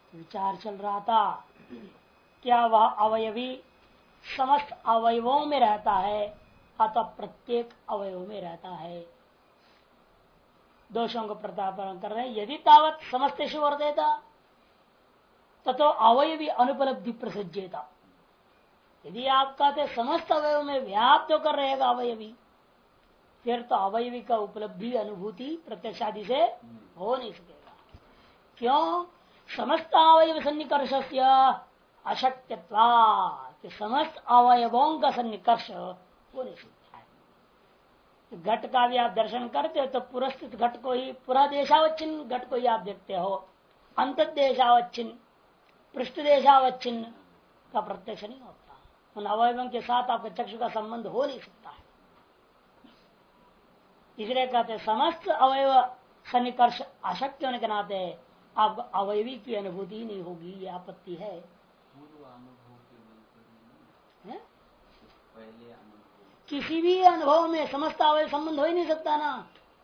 विचार चल रहा था क्या वह अवयवी समस्त अवयवों में रहता है अथवा प्रत्येक अवयव में रहता है। दोषों को प्रत्यापन कर रहे हैं। यदि तावत समस्तेषु वर्तेता ततो अवयवी अनुपलब्धि प्रसज्जेता। यदि आप कहते समस्त अवयव में व्याप्त होकर रहेगा अवयवी, फिर तो अवयवी का उपलब्धि अनुभूति प्रत्यक्षादि से हो नहीं सकेगा। क्यों? समस्त अवयव सन्निकर्ष अशक्यत्वा, कि समस्त अवयवों का सन्निकर्ष हो नहीं सकता है। घट का भी आप दर्शन करते हो तो पुरस्थित घट को ही, पूरा देशावच्छिन्न घट को ही आप देखते हो। अंत देशावच्छिन्न, पृष्ठ देशावच्छिन्न का प्रत्यक्ष नहीं होता। उन अवयवों के साथ आपके चक्षु का संबंध हो नहीं सकता है। इसलिए कहते समस्त अवयव सन्निकर्ष अशक्य होने के नाते आपको अवयवी की अनुभूति नहीं होगी, ये आपत्ति है। किसी भी अनुभव में समस्त अवयव संबंध हो ही नहीं सकता ना।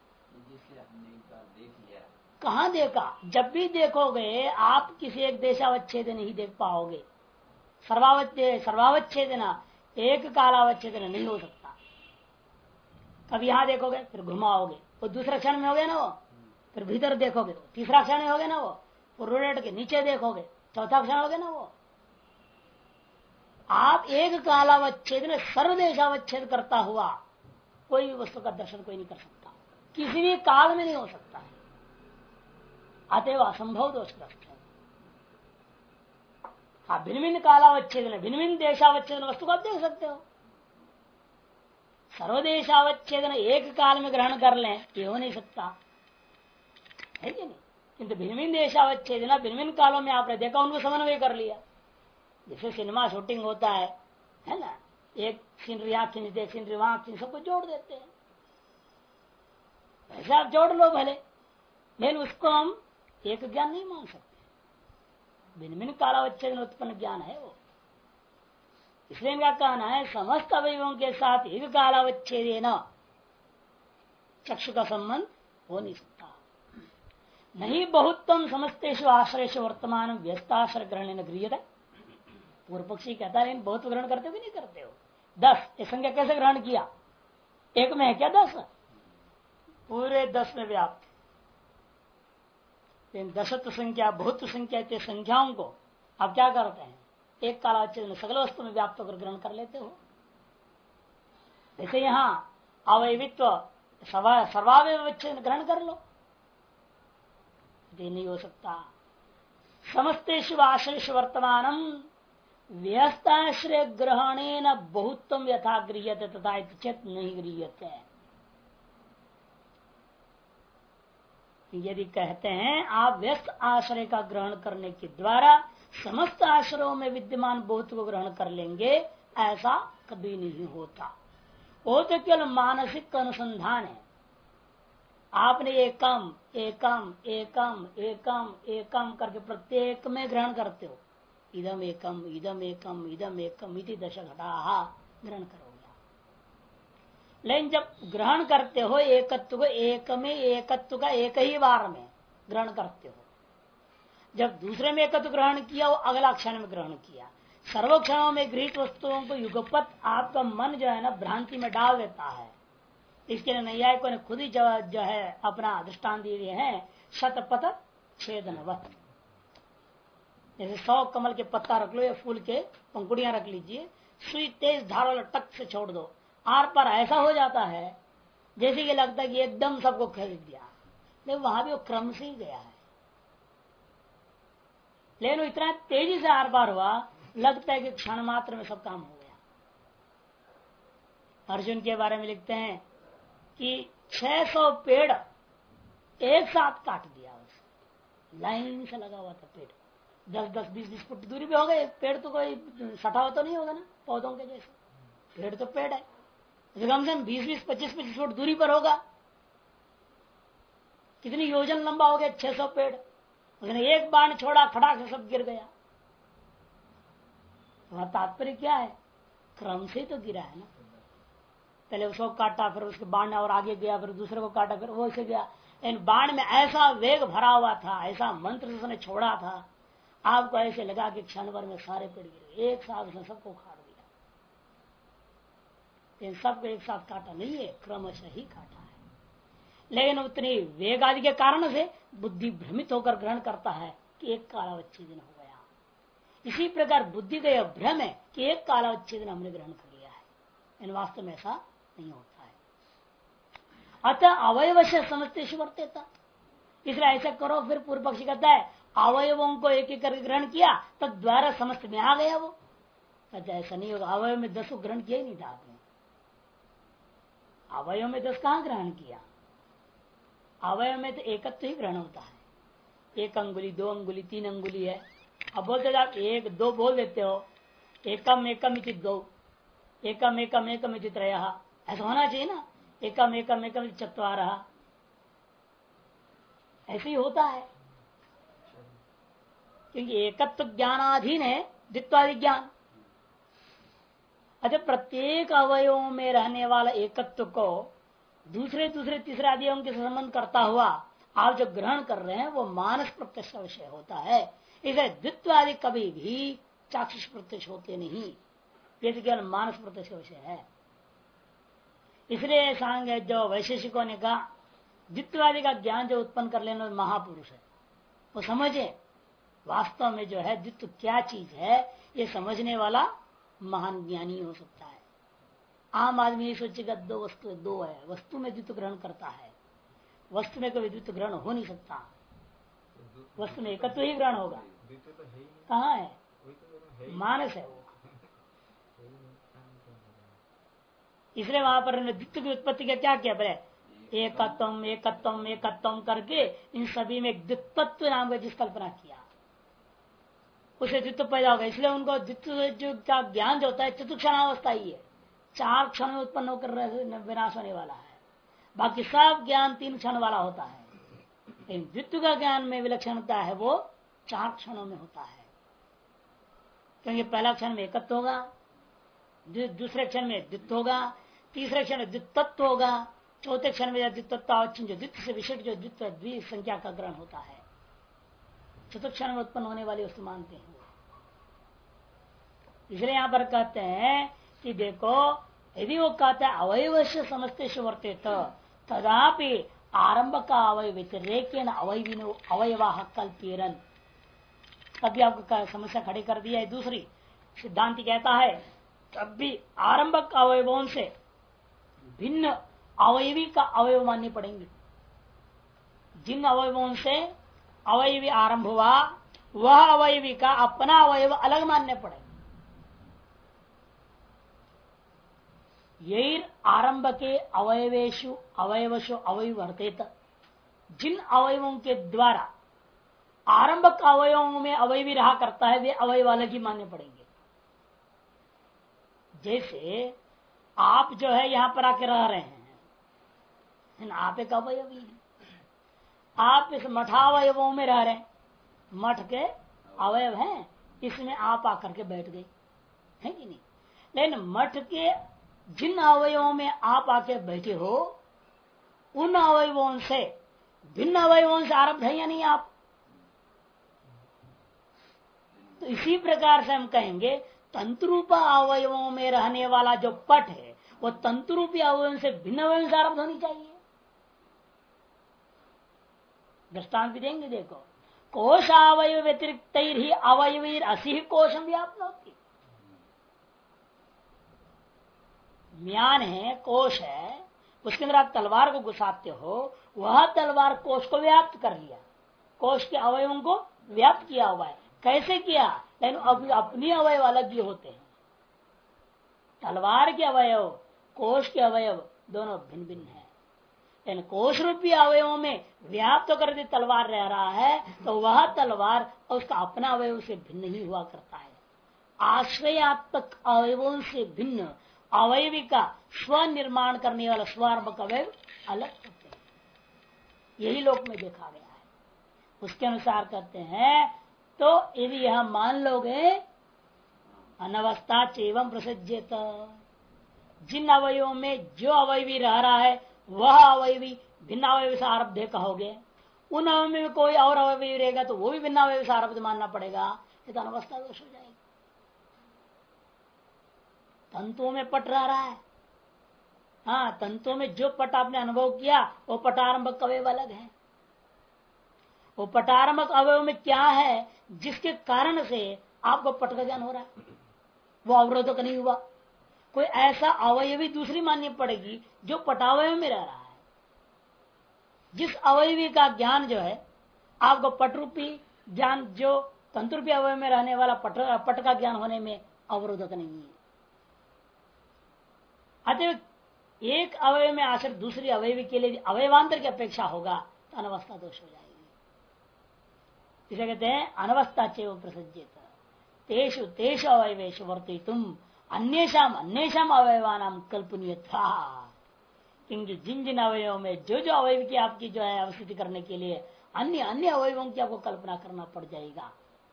कहाँ देखा? जब भी देखोगे आप किसी एक देशावच्छेद नहीं देख पाओगे। सर्वावच्छेदना एक कालावच्छेदना नहीं हो सकता। कभी यहाँ देखोगे फिर घुमाओगे, वो दूसरा क्षण में हो गया ना, वो फिर भीतर देखोगे तो तीसरा क्षण में हो गया ना, वो रोलेट के नीचे देखोगे चौथा क्षण हो गया ना। वो आप एक कालावच्छेद में सर्वदेशावच्छेद करता हुआ कोई भी वस्तु का दर्शन कोई नहीं कर सकता, किसी भी काल में नहीं हो सकता है। अतएव असंभव दोषग्रस्त है। आप भिन्न भिन्न कालावच्छेद भिन्न भिन्न देशावच्छेद वस्तु को आप देख सकते हो। सर्वदेशावच्छेदन एक काल में ग्रहण कर लें ये हो नहीं सकता है कि नहीं। किंतु भिन्न भिन्न देशावच्छेदन भिन्न भिन्न कालों में आपने देखा, उनको समन्वय कर लिया। जैसे सिनेमा शूटिंग होता है ना, एक सीनरी यहाँ खींचते, सीनरी वहां खींच, सबको जोड़ देते हैं। ऐसे आप जोड़ लो भले, लेकिन उसको हम एक ज्ञान नहीं मान सकते। भिन्न भिन्न कालावच्छेदन उत्पन्न ज्ञान है वो। इसलिए इनका कहना है समस्त अवयवों के साथ एक कालावच्छेदेन चक्षु का संबंध हो नहीं सकता। नहीं बहुत्तम समस्तेषु आश्रयेषु वर्तमान व्यस्ताश्रय ग्रहण गृह्यते। पूर्व पक्षी कहता है लेकिन बहुत ग्रहण करते हो कि नहीं करते हो? 10 ये संख्या कैसे ग्रहण किया? एक में है क्या 10? पूरे 10 में व्याप्त। लेकिन दशत्व संख्या बहुत संख्या के संख्याओं को आप क्या करते हैं? एक कालावच्छेद में सकल वस्तु में व्याप्त होकर ग्रहण कर लेते हो। जैसे यहाँ अवयवित्व सर्वावयवच्छेद ग्रहण कर लो, ये नहीं हो सकता। समस्तेषु आश्रयेषु वर्तमानम व्यस्ताश्रय ग्रहणेन बहुत्तम यथा गृह्यते तथा चेत नहीं गृह्यते। यदि कहते हैं आप व्यस्त आश्रय का ग्रहण करने के द्वारा समस्त आश्रयों में विद्यमान बहुत को ग्रहण कर लेंगे, ऐसा कभी नहीं होता। वो तो केवल मानसिक अनुसंधान है। आपने एकम एकम एकम एकम एकम करके प्रत्येक में ग्रहण करते हो। इदम एकम इदम एकम इदम एकम इति दश घटा ग्रहण करोगे। लेकिन जब ग्रहण करते हो एकत्व को, एक में एकत्व का एक ही बार में ग्रहण करते हो। जब दूसरे में एकत्व ग्रहण किया वो अगला क्षण में ग्रहण किया। सर्व क्षणों में गृहीत वस्तुओं को युगपत आपका मन जो है ना भ्रांति में डाल देता है। इसके लिए नैयायिकों ने खुद ही जो है अपना दृष्टांत दिए हैं, शतपथ छेदनवत। जैसे 100 कमल के पत्ता रख लो या फूल के पंखुड़ियां रख लीजिए, सुई तेज धार वाला टक से छोड़ दो, आर पर ऐसा हो जाता है जैसे कि लगता है कि एकदम सबको खरीद दिया। लेकिन वहां भी वो क्रम से ही गया है, लेकिन वो इतना तेजी से आर पार हुआ लगता है कि क्षण मात्र में सब काम हो गया। अर्जुन के बारे में लिखते हैं कि 600 पेड़ एक साथ काट दिया, लाइन से लगा हुआ था पेड़। 10-10 20-20 फुट दूरी पे हो गए। पेड़ तो कोई सटा हुआ तो नहीं होगा ना पौधों के जैसे, पेड़ तो पेड़ है, कम से कम 20-20 25-25 फुट दूरी पर होगा। कितनी योजन लंबा हो गया? 600 पेड़। उसने एक बाण छोड़ा, खड़ा से सब गिर गया। वह तात्पर्य क्या है? क्रम से तो गिरा है ना। पहले उसको काटा, फिर उसके बाण और आगे गया, फिर दूसरे को काटा, फिर वो से गया। इन बाण में ऐसा वेग भरा हुआ था, ऐसा मंत्र उसने छोड़ा था, आपको ऐसे लगा कि क्षण भर में सारे पेड़ गिर, एक साथ उसने सबको काट दिया। इन सबको एक साथ काटा नहीं है, क्रमशः ही काटा है। लेकिन उतनी वेग आदि के कारण से बुद्धि भ्रमित होकर ग्रहण करता है कि एक कालावच्छेदन हो गया। इसी प्रकार बुद्धि का यह भ्रम है कि एक कालावच्छेदन हमने ग्रहण कर लिया है, इन वास्तव में ऐसा नहीं होता है। अतः अवयव से समझते वर्ते था, इसलिए ऐसा करो। फिर पूर्व पक्षी कहता है अवयवों को एक एक करके ग्रहण किया तो द्वारा समस्त में आ गया। वो कहता है ऐसा नहीं होगा, अवयव में 10 को ग्रहण किया ही नहीं था आपने। अवयव में 10 कहां ग्रहण किया? अवयव में तो एकत्व ही ग्रहण होता है। 1 अंगुली 2 अंगुली 3 अंगुली है। अब बोलते आप 1 2 बोल देते हो, एकम एकम इति 2, एकम एकम एकम इति 3, ऐसा होना चाहिए ना। एकम एकम एकम इति 4, ऐसे ही होता है। क्योंकि एकत्व ज्ञानाधीन है द्वित्वादि ज्ञान। अच्छा, प्रत्येक अवयवों में रहने वाला एकत्व को दूसरे दूसरे तीसरे आदियों के संबंध करता हुआ आप जो ग्रहण कर रहे हैं वो मानस प्रत्यक्ष विषय होता है। इसलिए द्वित्व आदि कभी भी चाक्षुष प्रत्यक्ष होते नहीं, ये तो केवल मानस प्रत्यक्ष विषय है। इसलिए सांग जो वैशेषिकों ने कहा द्वित्वादि का ज्ञान जो उत्पन्न कर लेना महापुरुष है, वो समझे वास्तव में जो है द्वित्व क्या चीज है, ये समझने वाला महान ज्ञानी हो सकता है। आम आदमी ये सोचेगा 2 वस्तु 2 है, वस्तु में द्वित्व ग्रहण करता है। वस्तु में कोई द्वित्व ग्रहण हो नहीं सकता, वस्तु में एकत्व ही ग्रहण होगा। कहाँ है? मानस है वो। इसलिए वहां पर द्वित्व की उत्पत्ति का क्या किया? पहले एकत्वम एकत्वम एकत्वम करके इन सभी में द्वित्वत्व नाम का जिस कल्पना किया उसे द्वित्व पैदा होगा। इसलिए उनको द्वित्व जो का ज्ञान जो होता है चतुक्षणावस्था ही है, 4 क्षण में उत्पन्न होकर विनाश होने वाला है। बाकी सब ज्ञान 3 क्षण वाला होता है, लेकिन द्वित्व का ज्ञान में विलक्षणता है वो 4 क्षणों में होता है। क्योंकि पहला क्षण में एकत्व होगा, दूसरे क्षण में द्वित्व होगा, तीसरे क्षण में द्वित्वत्व होगा, चौथे क्षण में द्वित्वत्वावच्छिन्न जो द्वित्व से विशिष्ट जो द्वित्व द्वि संख्या का ग्रहण होता है, चतुर्थ क्षण में उत्पन्न होने वाली वस्तु मानते हैं। इसलिए यहां पर कहते हैं कि देखो यदि वो कहता है अवयव से समझते वर्ते तदापि आरंभ का अवयव व्यतिरेक अवयवा कल्पेरन, तभी आपको समस्या खड़ी कर दिया है। दूसरी सिद्धांत कहता है तब भी आरंभक अवयवों से भिन्न अवयवी का अवयव मानने पड़ेंगे। जिन अवयवों से अवयवी आरंभ हुआ वह अवयवी का अपना अवयव अलग मानने पड़ेगा। यही आरंभ के अवयवेशु अवयवशु अवयवर्तेत, जिन अवयवों के द्वारा आरंभक अवयवों में अवयवी रहा करता है वे अवयव अलग ही मानने पड़ेंगे। जैसे आप जो है यहां पर आके रह रहे हैं, आप एक अवयवी हैं। आप इस मठावयवों में रह रहे हैं, मठ के अवयव हैं, इसमें आप आकर के बैठ गए है कि नहीं। लेकिन मठ के जिन अवयवों में आप आके बैठे हो उन अवयवों से भिन्न अवयवों से आरब्ध है या नहीं आप। तो इसी प्रकार से हम कहेंगे तंतुरूपा अवयवों में रहने वाला जो पट है वो तंतुरूपी अवयवों से भिन्न अवयवों से आरब्ध होनी चाहिए। दृष्टांत भी देंगे, देखो कोशावयव व्यतिरिक्त ही अवयवीर असी कोशम व्याप्त होती। म्यान है, कोश है, उसके अंदर आप तलवार को घुसाते हो, वह तलवार कोश को व्याप्त कर लिया, कोश के अवयवों को व्याप्त किया हुआ है। कैसे किया? लेकिन अपनी अवयव अलग ही होते हैं। तलवार के अवयव कोश के अवयव दोनों भिन्न भिन्न है। लेकिन कोश रूपी अवयवों में व्याप्त होकर यदि तलवार रह रहा है तो वह तलवार उसका अपना अवयव से भिन्न ही हुआ करता है। आश्रयात्मक अवयवों से भिन्न अवयवी का स्व निर्माण करने वाला स्वार्भक अवयव अलग होते हैं। यही लोक में देखा गया है। उसके अनुसार कहते हैं तो यदि यह मान लोगे अनवस्था चैवं प्रसज्येत, जिन अवयवों में जो अवयवी रह रहा है वह अवयवी भिन्न अवयवी से आरब्ध कहोगे, उन अवयव में कोई और अवयवी रहेगा तो वो भी भिन्न अवयव से आरब्ध मानना पड़ेगा, ये तो अनवस्था दोष हो जाएगी। तंतुओं में पट रहा है, हाँ, तंतुओं में जो पट आपने अनुभव किया वो पटारंभक अवयव अलग है। वो पटारंभक अवयव में क्या है जिसके कारण से आपको पट का ज्ञान हो रहा है, वो अवरोधक नहीं हुआ। कोई ऐसा अवयवी दूसरी माननी पड़ेगी जो पटावय में रह रहा है। जिस अवयवी का ज्ञान जो है आपको पटरूपी ज्ञान, जो तंतुरूपी अवयव में रहने वाला पट का ज्ञान होने में अवरोधक नहीं है। अतः एक अवयव में आश्रित दूसरी अवयवी के लिए अवयवांतर की अपेक्षा होगा तो अनवस्था दोष हो जाएगी। इसे कहते हैं अनवस्था चेव प्रसज्जित तेषु तेषु अवयवेषु वर्तितुम अन्येषाम अन्येषाम अवयवानाम कल्पनीयता। क्योंकि जिन जिन अवयवों में जो जो अवयव की आपकी जो है अवस्थिति करने के लिए अन्य अन्य अवयवों की आपको कल्पना करना पड़ जाएगा।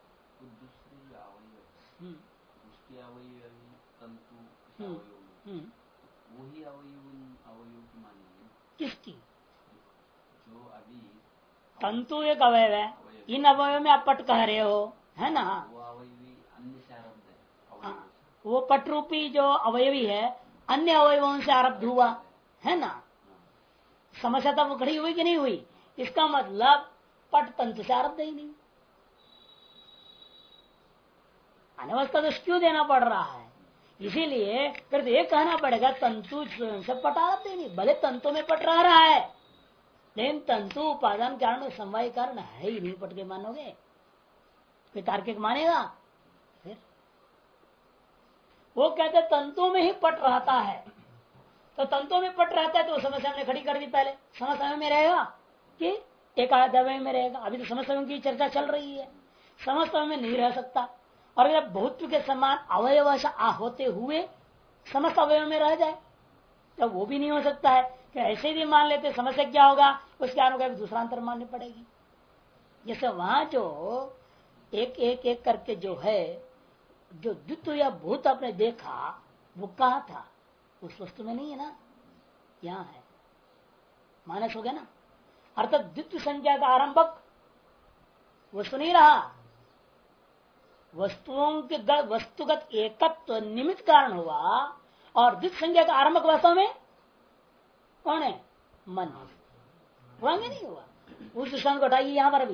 वही अवयव की मानेंगे। किसकी? जो अभी तंतु एक अवयव है, इन अवयव में आप पट कह रहे हो, है ना? वो अवयवी अन्य से आरब्ध है, वो पटरूपी जो अवयवी है अन्य अवयवों से आरब्ध हुआ, है ना? समस्या तब खड़ी हुई कि नहीं हुई? इसका मतलब पट तंतु से आरब्ध ही नहीं। अनवस्था तो क्यों देना पड़ रहा है? इसीलिए फिर ये कहना पड़ेगा तंतु से पट आरब्ध ही नहीं। भले तंतु में पट रहा है लेकिन तंतु उपादान कारण समवाय कारण है ही नहीं, पट के मानोगे? फिर तार्किक मानेगा? फिर वो कहते तंतु में ही पट रहता है, तो तंतु में पट रहता है तो समस्या हमने खड़ी कर दी। पहले समस्या में रहेगा कि एक अवयव में रहेगा। अभी तो समस्या की चर्चा चल रही है, समस्या में नहीं रह सकता। और अगर बहुत्व के समान अवयव होते हुए समस्त अवयव में रह जाए तो वो भी नहीं हो सकता है। कि ऐसे भी मान लेते समस्या क्या होगा, उसके अनुसार दूसरा अंतर माननी पड़ेगी। जैसे वहां जो एक एक एक करके जो है जो द्वित्व या भूत आपने देखा वो कहा था, उस वस्तु में नहीं है ना, यहाँ है। मानस हो गया ना, अर्थात द्वित्व संख्या का आरंभक वस्तु नहीं रहा, वस्तुओं के वस्तुगत एकत्व निमित्त कारण हुआ। और द्वितीय संख्या का आरंभक वास्तव में कौन है? मन। हुआ नहीं हुआ? उस दृष्टांत को हटाइए। यहां पर भी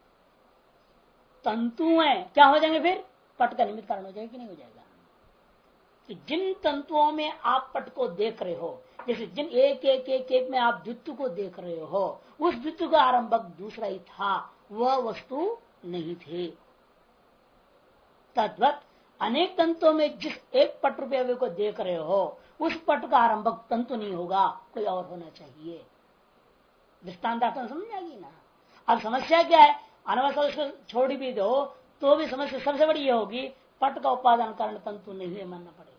तंतु है, क्या हो जाएंगे फिर? पट का निमित्त कारण हो जाएगा कि नहीं हो जाएगा? कि जिन तंतुओं में आप पट को देख रहे हो, जैसे जिन एक एक एक एक में आप द्वित्व को देख रहे हो, उस द्वित्व का आरंभक दूसरा ही था, वह वस्तु नहीं थे। तद्वत अनेक तंतुओं में जिस एक पट रूपी अवयव को देख रहे हो उस पट का आरंभक तंतु नहीं होगा, कोई और होना चाहिए। दृष्टांत आपको समझ आएगी ना। अब समस्या क्या है? अनवस्था उसको छोड़ भी दो तो भी समस्या सबसे बड़ी ये होगी, पट का उपादान कारण तंतु नहीं है, मानना पड़ेगा।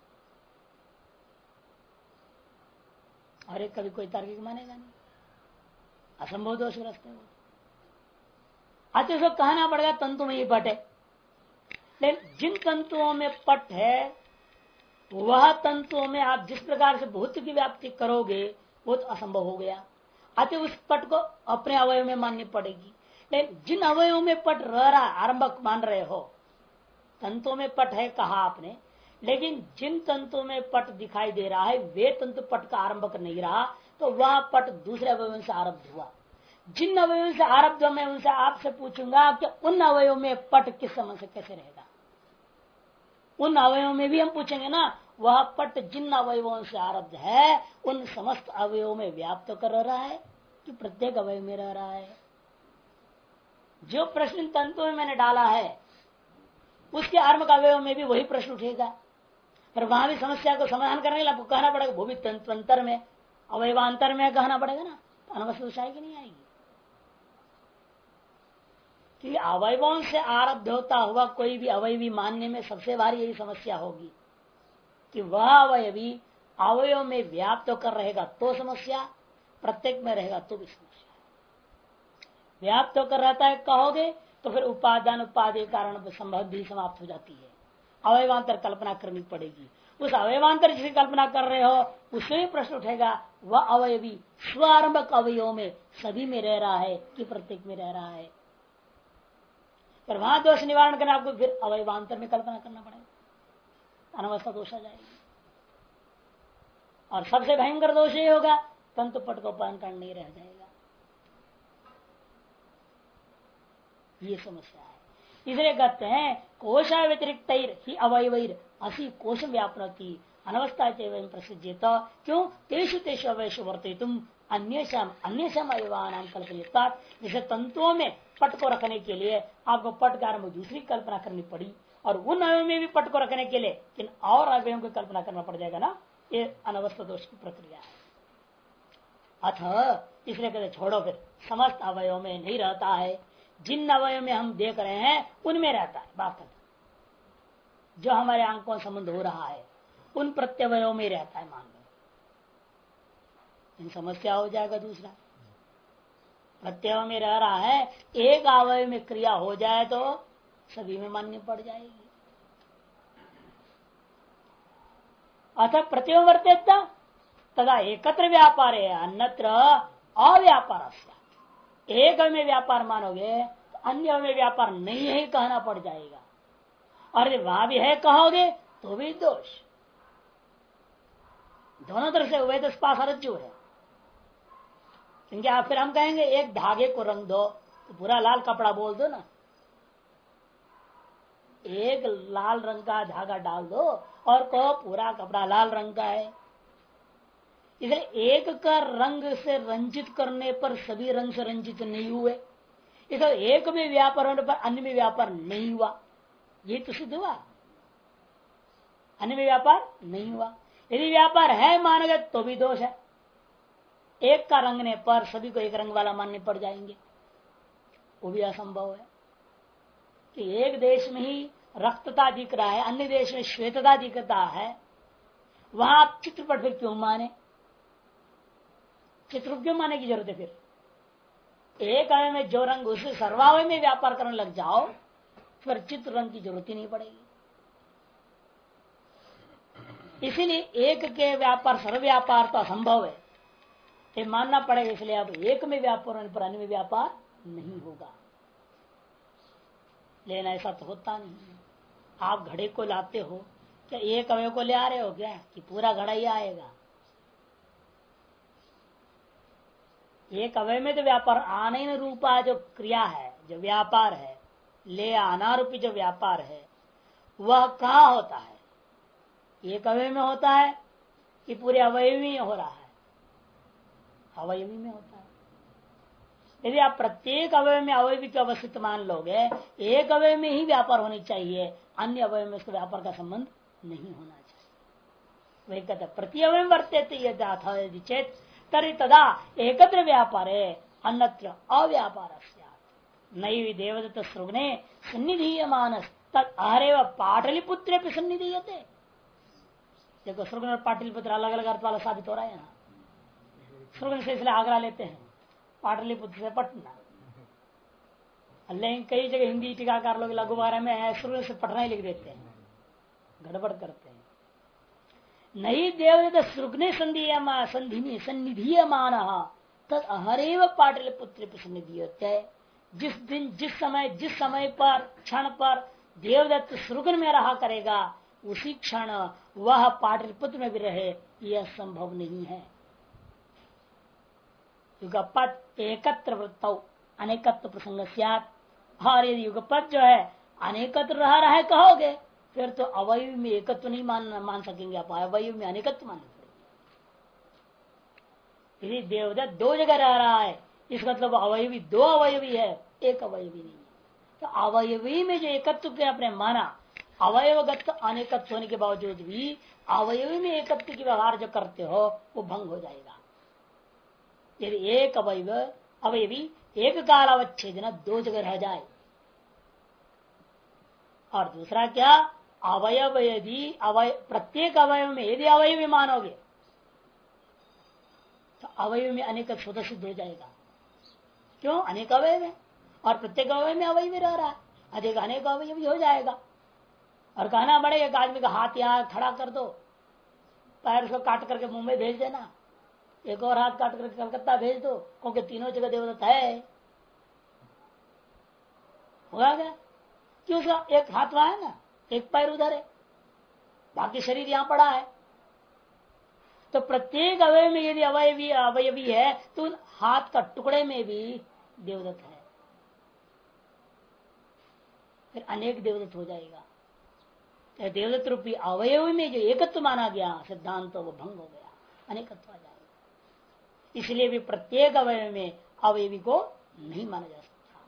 और एक कभी कोई तार्किक मानेगा नहीं, असंभव दोषग्रस्त है वो। अतः उसको कहना पड़ेगा तंतु में ही पट है। लेकिन जिन तंतुओं में पट है वह तंतुओं में आप जिस प्रकार से भूत की व्याप्ति करोगे वो तो असंभव हो गया। अतः उस पट को अपने अवयव में माननी पड़ेगी। लेकिन जिन अवयवों में पट रह रहा आरंभक मान रहे हो, तंतुओं में पट है कहा आपने, लेकिन जिन तंतुओं में पट दिखाई दे रहा है वे तंतु पट का आरंभक नहीं रहा, तो वह पट दूसरे अवयवों से आरब्ध हुआ। जिन अवयवों से आरब्ध मैं उनसे आपसे पूछूंगा कि उन अवयवों में पट किस समय से कैसे रहेगा। उन अवयवों में भी हम पूछेंगे ना, वह पट जिन अवयवों से आरब्ध है उन समस्त अवयवों में व्याप्त कर रहा है कि प्रत्येक अवयव में रह रहा है। जो प्रश्न तंतु में मैंने डाला है उसके आरंभ अवयव में भी वही प्रश्न उठेगा। पर वहां भी समस्या को समाधान करने के लिए आपको कहना पड़ेगा वो भी तंत्र में अवयवांतर में कहना पड़ेगा ना, तो अनवस्था आएगी नहीं आएगी? कि अवयवों से आरब्ध होता हुआ कोई भी अवयवी मानने में सबसे भारी यही समस्या होगी कि वह अवयवी अवयव में व्याप्त कर रहेगा तो समस्या, प्रत्येक में रहेगा तो भी समस्या। व्याप्त कर रहता है कहोगे तो फिर उपादान उपादेय कारण संबंध भी समाप्त हो जाती है। अवयवांतर कल्पना करनी पड़ेगी। उस अवयवांतर जिसकी कल्पना कर रहे हो उससे भी प्रश्न उठेगा वह अवयवी स्वारंभक अवयवों में सभी में रह रहा है कि प्रत्येक में रह रहा है। पर वहां दोष निवारण करना आपको फिर अवयवांतर में कल्पना करना पड़ेगा, अनवस्था दोष आ जाएगी। और सबसे भयंकर दोष ये होगा तंतु पट को पान कर नहीं रह जाएगा। ये समस्या है। इसलिए कहते हैं कोशा व्यतिरिक्त ही अवयवैर असी कोश व्यापन की अनवस्था प्रसिद्ध। क्यों तेषु तेषु अवयु वर्तित तुम अन्य अवयवान कल्पना। जैसे तंतुओं में पट को रखने के लिए आपको पट के में दूसरी कल्पना करनी पड़ी और उन अवयव में भी पट को रखने के लिए किन और अवयवों की कल्पना करना पड़ जाएगा ना। ये अनवस्था दोष की प्रक्रिया है। अथ इसलिए कहते छोड़ो फिर समस्त अवयव में नहीं रहता है। जिन अवयव में हम देख रहे हैं उनमें रहता है। बात जो हमारे आंखों संबंध हो रहा है उन प्रत्यवयों में रहता है। मान लो इन समस्या हो जाएगा। दूसरा प्रत्यय में रह रहा है, एक अवयव में क्रिया हो जाए तो सभी में मान्य पड़ जाएगी। अतः प्रत्यय वर्तेता तदा एकत्र व्यापार है अन्यत्र अव्यापार। एक में व्यापार मानोगे तो अन्य में व्यापार नहीं है कहना पड़ जाएगा। और यदि वहां भी है कहोगे तो भी दोष। दोनों तरफ से उभय रज्जु है। क्योंकि आप फिर हम कहेंगे एक धागे को रंग दो तो पूरा लाल कपड़ा बोल दो ना। एक लाल रंग का धागा डाल दो और कहो पूरा कपड़ा लाल रंग का है। इसलिए एक का रंग से रंजित करने पर सभी रंग से रंजित नहीं हुए। इसलिए एक में व्यापार होने पर अन्य में व्यापार नहीं हुआ। ये तो सिद्ध हुआ। अन्य में व्यापार नहीं हुआ। यदि व्यापार है मानोगे तो भी दोष है। एक का रंगने पर सभी को एक रंग वाला मानने पड़ जाएंगे, वो भी असंभव है। कि एक देश में ही रक्तता दिख रहा है, अन्य देश में श्वेतता दिखता है, वहां आप चित्रपट फिर क्यों माने? चित्र क्यों माने की जरूरत है? फिर एक अवय में जो रंग उसे सर्वावय में व्यापार करने लग जाओ फिर चित्र रंग की जरूरत ही नहीं पड़ेगी। इसीलिए एक के व्यापार सर्व व्यापार तो असंभव है, ये मानना पड़ेगा। इसलिए अब एक में व्यापार होने पर अन्य में व्यापार नहीं होगा। लेकिन ऐसा तो होता नहीं। आप घड़े को लाते हो, क्या एक अवयव को ले आ रहे हो क्या कि पूरा घड़ा ही आएगा? एक अवयव में तो व्यापार आने न रूपा जो क्रिया है, जो व्यापार है, ले आना रूपी जो व्यापार है, वह कहाँ होता है? एक अवयव में होता है कि पूरे अवयव में हो रहा है? अवयवी में होता है। यदि आप प्रत्येक अवयव में अवयवी की अवस्थित मान लोगे, एक अवयव में ही व्यापार होनी चाहिए, अन्य अवयव में उसका व्यापार का संबंध नहीं होना चाहिए। वही कहते प्रति अवयव वर्तेते चेत तरी तदा एकत्र व्यापार है अन्यत्र अव्यापार। नई देवदत्त सृग्ने सन्निधीय मानस तद अहरेव पाटलिपुत्र सन्निधीयते। देखो सृग्न और पाटलिपुत्र अलग अलग अर्थ वाला साबित हो रहा है। यहाँ सृग्न से इसलिए आगरा लेते हैं, पाटलिपुत्र से पटना। लेकिन कई जगह हिंदी टीकाकार लोग लघु वगैरह में सृग्न से पटना ही लिख देते हैं, गड़बड़ करते हैं। नई देवदत्त सृग्ने सन्निधीय मान तद अहरेव पाटलिपुत्र सन्निधीयते। जिस दिन जिस समय पर क्षण पर देवदत्त सृग्न में रहा करेगा उसी क्षण वह पाटलिपुत्र में भी रहे, यह संभव नहीं है। युगपत एकत्र वृत्तौ अनेकत्व प्रसंग स्यात्। और यदि युगपत जो है अनेकत्र रहा है कहोगे फिर तो अवयव में एकत्व नहीं मान सकेंगे आप, अवयव में अनेकत्व मानना पड़ेगा। यदि देवदत्त दो जगह रह रहा है इस मतलब अवयवी दो अवयवी है, एक अवयवी नहीं है। तो अवयवी में जो एकत्व के आपने माना, अवयवगत अनेकत्व होने के बावजूद भी अवयवी में एकत्व की व्यवहार जो करते हो वो भंग हो जाएगा। यदि एक अवयवी एक काल अवच्छेदन दो जगह रह जाए। और दूसरा क्या, अवयव यदि प्रत्येक अवयव में यदि अवयवी मानोगे तो अवयव में अनेक स्वतः सिद्ध हो जाएगा। क्यों? अनेक अवयव है और प्रत्येक अवयव में अवयवी रह रहा है, अधिक अनेक अवयवी हो जाएगा। और कहना बड़े एक आदमी का हाथ यहाँ खड़ा कर दो, पैर उसको काट करके मुंबई भेज देना, एक और हाथ काट करके कलकत्ता भेज दो, क्योंकि तीनों जगह देवदत्त है। होगा क्या? क्यों? उसका एक हाथ वहां है ना, एक पैर उधर है, बाकी शरीर यहां पड़ा है। तो प्रत्येक अवयव में यदि अवयवी अवयवी है तो उन हाथ का टुकड़े में भी देवदत्त है, फिर अनेक देवदत्त हो जाएगा। देवदत्त रूपी अवयव में जो एकत्व माना गया सिद्धांत वो भंग हो गया, अनेकत्व आ जाएगा। इसलिए भी प्रत्येक अवयव में अवयवी को नहीं माना जा सकता।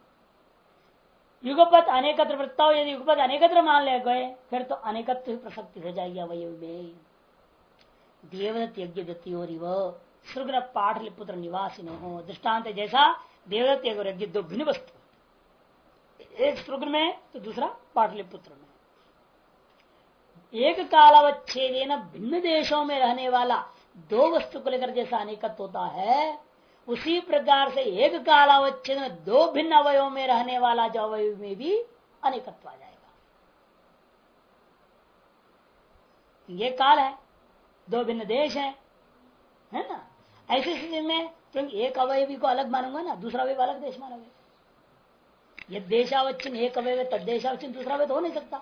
युगपत अनेकत्र वृत्ता, यदि युगपत अनेकत्र मान ले गए फिर तो अनेकत्व ही प्रसक्ति हो जाएगी अवयव में। देवदत्त यज्ञ दत्तियोरिव सृग्न पाटलिपुत्र निवासी न हो, दृष्टांत जैसा देवदत्त यज्ञ दो भिन्न वस्तु, एक सृग्न में तो दूसरा पाटलिपुत्र में। एक कालावच्छेद भिन्न देशों में रहने वाला दो वस्तु को लेकर जैसा अनेकत्व होता है, उसी प्रकार से एक कालावच्छेद में दो भिन्न अवयवों में रहने वाला जो अवयव में भी अनेकत्व आ जाएगा। ये काल है, दो भिन्न देश है ना। ऐसी स्थिति में क्योंकि एक अवयवी को अलग मानूंगा ना, दूसरा अवयव अलग देश मानोगे। ये देशावच्छिन्न एक अवयव तद्देशावच्छिन्न दूसरा अवयव तो हो नहीं सकता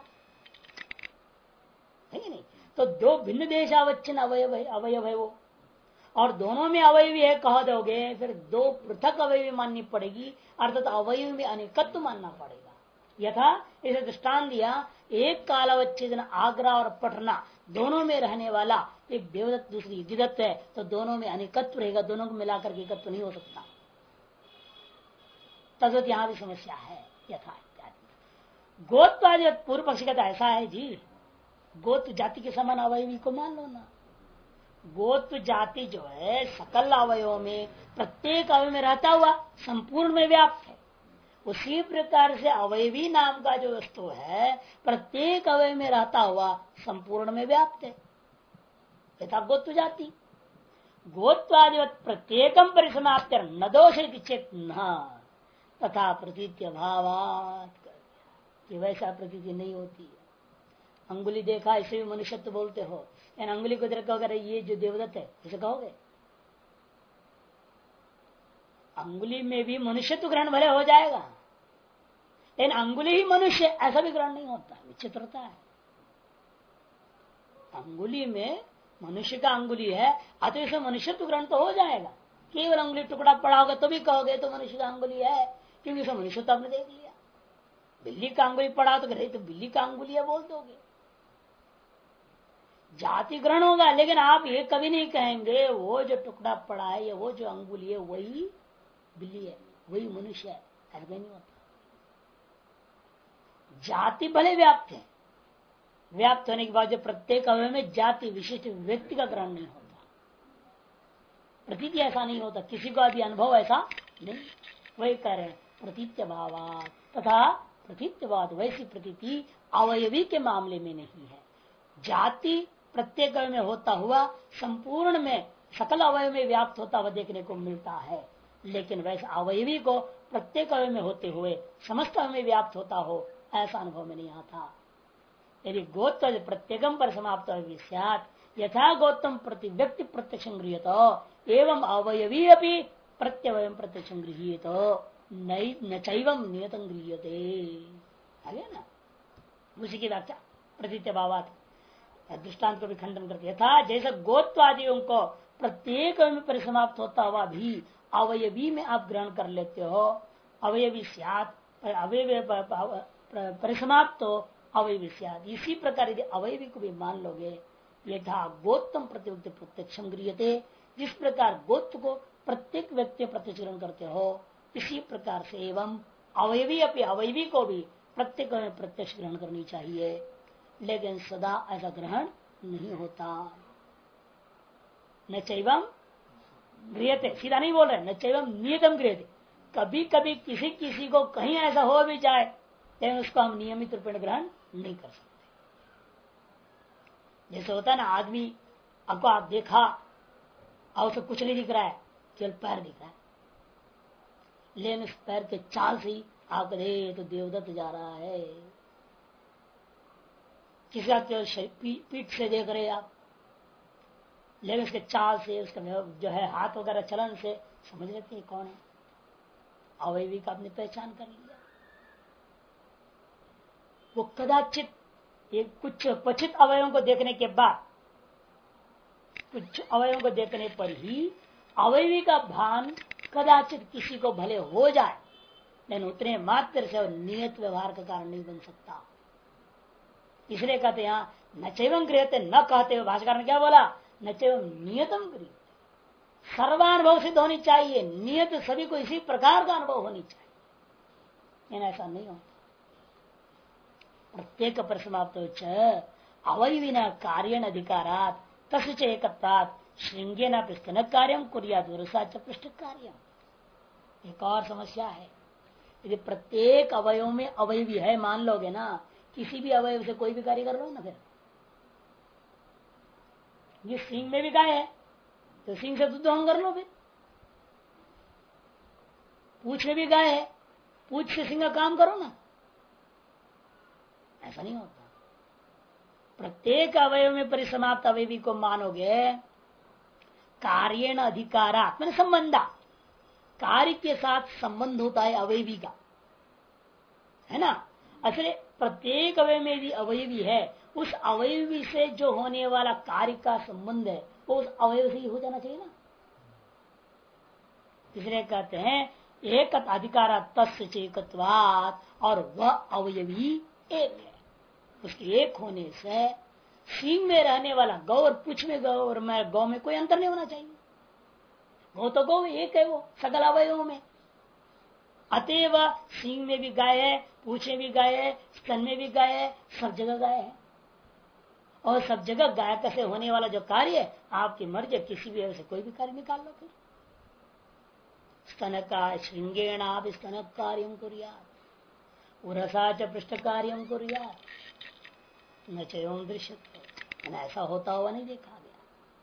है नहीं। तो दो भिन्न देशावच्छिन्न अवयव है वो, और दोनों में अवयवी है कह दोगे फिर दो पृथक अवयवी माननी पड़ेगी, अर्थात अवयव में अनेकत्व मानना पड़ेगा। यथा इसे दृष्टान दिया, एक कालावच्छेदन आगरा और पटना दोनों में रहने वाला एक देवदत्त दूसरी यज्ञदत्त है, तो दोनों में अनेकत्व रहेगा, दोनों को मिलाकर के एकत्व नहीं हो सकता। तद्वत यहां भी समस्या है। यथा गोत्वादि पूर्व पक्षी का ऐसा है जी, गोत्र जाति के समान अवयवी को मान लो ना। गोत्र जाति जो है सकल अवयवों में प्रत्येक अवयव में रहता हुआ संपूर्ण में व्याप्त है, उसी प्रकार से अवयवी नाम का जो वस्तु है प्रत्येक अवयव में रहता हुआ संपूर्ण में व्याप्त है। यथा गोत्र जाति गोत्वादि प्रत्येकम परिसमाप्त न दोष चेत न तथा प्रतीत्य भावात, वैसा प्रतीति नहीं होती है। अंगुली देखा इसे भी मनुष्यत्व बोलते हो, इन अंगुली को देखा अगर ये जो देवदत्त है इसे कहोगे? अंगुली में भी मनुष्यत्व ग्रहण भले हो जाएगा, लेकिन अंगुली ही मनुष्य ऐसा भी ग्रहण नहीं होता, विचित्रता है। अंगुली में मनुष्य का अंगुली है, अतः इसमें मनुष्यत्व ग्रहण तो हो जाएगा। केवल अंगुली टुकड़ा पड़ा होगा तो भी कहोगे तो मनुष्य का अंगुली है, क्योंकि उसमें मनुष्यत्व आपने देख लिया। बिल्ली का अंगुली पड़ा तो तो बिल्ली का अंगुली है बोल दोगे, जाति ग्रहण होगा। लेकिन आप ये कभी नहीं कहेंगे वो जो टुकड़ा पड़ा है या वो जो अंगुली है वही बिल्ली है, वही मनुष्य है, ऐसा नहीं होता। जाति भले व्याप्त है, व्याप्त होने के बाद जो प्रत्येक अवयव में जाति विशिष्ट व्यक्ति का ग्रहण नहीं होता, प्रतीति ऐसा नहीं होता, किसी का भी अनुभव ऐसा नहीं। वही कह रहे हैं प्रतीत्य भावात, तथा प्रतीत्यवाद वैसी प्रतीति अवयवी के मामले में नहीं है। जाति प्रत्येक अवयव में होता हुआ संपूर्ण में सकल अवयव में व्याप्त होता हुआ देखने को मिलता है, लेकिन वैसे अवयवी को प्रत्येक अवयव में होते हुए समस्त अवयव में व्याप्त होता हो ऐसा अनुभव में नहीं आता। यदि गोत्र प्रत्येकम पर समाप्त यथा गौतम प्रति व्यक्ति प्रत्यक्ष गृह्यत एवं अवयवी अपनी प्रत्यवय प्रत्यक्ष गृह्यत न चैवम नियतम गृह्यते। आगे ना उसी की व्याख्या प्रतीत्य भावात दृष्टांत को भी खंडन करते, यथा जैसे गोत्वादियों को प्रत्येक में परिसमाप्त होता हुआ भी अवयवी में आप ग्रहण कर लेते हो, अवयवी स्यात् अवयवी परिसमाप्त हो अवयवी स्यात्। इसी प्रकार यदि अवयवी को भी मान लोगे, यथा गोत्तम प्रतिव्यक्ति प्रत्यक्षम गृह्यते, जिस प्रकार गोत्र को प्रत्येक व्यक्ति प्रत्यक्ष ग्रहण करते हो इसी प्रकार से एवं अवयवी अपनी अवयवी को भी प्रत्येक में प्रत्यक्ष ग्रहण करनी चाहिए, लेकिन सदा ऐसा ग्रहण नहीं होता। न चैवम गृह्यते, सीधा नहीं बोल रहे, न चैवम नियतम गृह्यते। कभी कभी किसी किसी को कहीं ऐसा हो भी जाए लेकिन उसको हम नियमित रूप में ग्रहण नहीं कर सकते। जैसे होता है ना, आदमी आपको आप देखा और उसे कुछ नहीं दिख रहा है, केवल पैर दिख रहा है, लेकिन उस पैर के चाल से ही आप कहे तो देवदत्त जा रहा है, किसी का पीठ से देख रहे आप, लेकिन उसके चाल से, उसका जो है हाथ वगैरह चलन से समझ लेते हैं कौन है। अवयवी का आपने पहचान कर लिया। वो कदाचित एक कुछ क्वचित अवयवों को देखने के बाद, कुछ अवयवों को देखने पर ही अवयवी का भान कदाचित किसी को भले हो जाए, लेकिन उतने मात्र से नियत व्यवहार का कारण नहीं बन सकता। इसलिए कहते यहाँ न चैवं क्रियते, न कहते हुए भाषाकार ने क्या बोला, न चैवं नियतम क्रियते। सर्वानुभव सिद्ध होनी चाहिए, नियत सभी को इसी प्रकार का अनुभव होनी चाहिए, लेकिन ऐसा नहीं होता। प्रत्येक परिसमाप्त अवयविना कार्यन अधिकारात तस्य एकत्वात् श्रृंगेन स्तन कार्यम कुर्यात् वरुसा च पृष्ठ कार्यम। एक और समस्या है, यदि प्रत्येक अवयव में अवयवी है मान लोगे ना, किसी भी अवयव से कोई भी कार्य कर लो ना, फिर ये सिंह में भी गाय है तो सिंह से दूध कर लो, फिर पूछ में भी गाय है, पूछ से सिंह का काम करो ना। ऐसा नहीं होता। प्रत्येक अवयव में परिसमाप्त अवयवी को मानोगे कार्येण अधिकारात्, मैंने संबंधा, कार्य के साथ संबंध होता है अवयवी का, है ना। असले प्रत्येक अवयव में यदि अवयवी है, उस अवयवी से जो होने वाला कार्य का संबंध है वो उस अवयव से ही हो जाना चाहिए ना। इसलिए कहते हैं एक अधिकारा तस्य चेकत्वात्, और वह अवयवी एक है। उसके एक होने से सींग में रहने वाला गौ और पूछ में गौ और मैं गौ में कोई अंतर नहीं होना चाहिए। गौ तो गौ एक है, वो सकल अवयवों में। अतएव सींग में भी गाय है, पूछ में भी गाय है, स्तन में भी गाय है, सब जगह गाय है। और सब जगह गाय का से होने वाला जो कार्य है, आपकी मर्जी, किसी भी वजह से कोई भी कार्य निकाल लो। फिर स्तन का श्रृंगेण आप स्तन कार्यम कुर्यात् उरसा च पृष्ठ कार्यम कुर्यात् न चैवं दृश्यते। ऐसा होता हुआ नहीं देखा गया।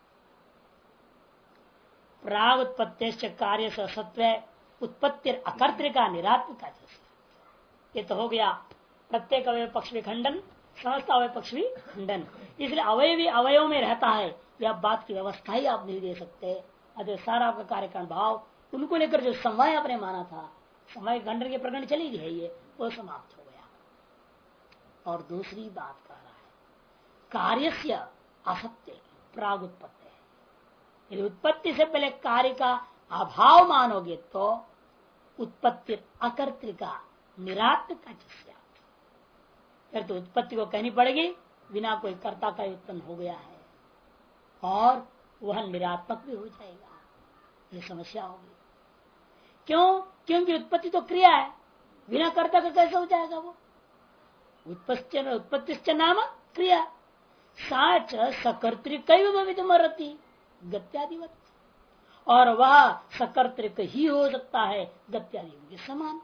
प्राग उत्पत्ति कार्य सत्व उत्पत्ति अकर्तृका निरात्मिका। ये तो हो गया प्रत्येक अवयव पक्ष भी खंडन, समस्त अवयव पक्ष भी खंडन। इसलिए अवयवी अवयव में रहता है, यह बात की व्यवस्था ही आप नहीं दे सकते। अतः सारा आपका कार्य का भाव उनको लेकर जो समय आपने माना था, समय खंडन के प्रकरण चली है, ये वो समाप्त हो गया। और दूसरी बात कह रहा है कार्यस्य असत्य प्राग उत्पत्ति। यदि उत्पत्ति से पहले कार्य का अभाव मानोगे तो उत्पत्ति अकर्तृका निरात्मिका। फिर तो उत्पत्ति को कहनी पड़ेगी बिना कोई कर्ता का उत्पन्न हो गया है, और वह निरात्मक भी हो जाएगा। ये समस्या होगी। क्यों? क्योंकि उत्पत्ति तो क्रिया है, बिना कर्ता का कैसे हो जाएगा वो? उत्पत्ति नाम क्रिया साच सकर्तृक भवितुमर्हति गत्यादिवत, और वह सकर्तृक ही हो सकता है गत्यादि के समान।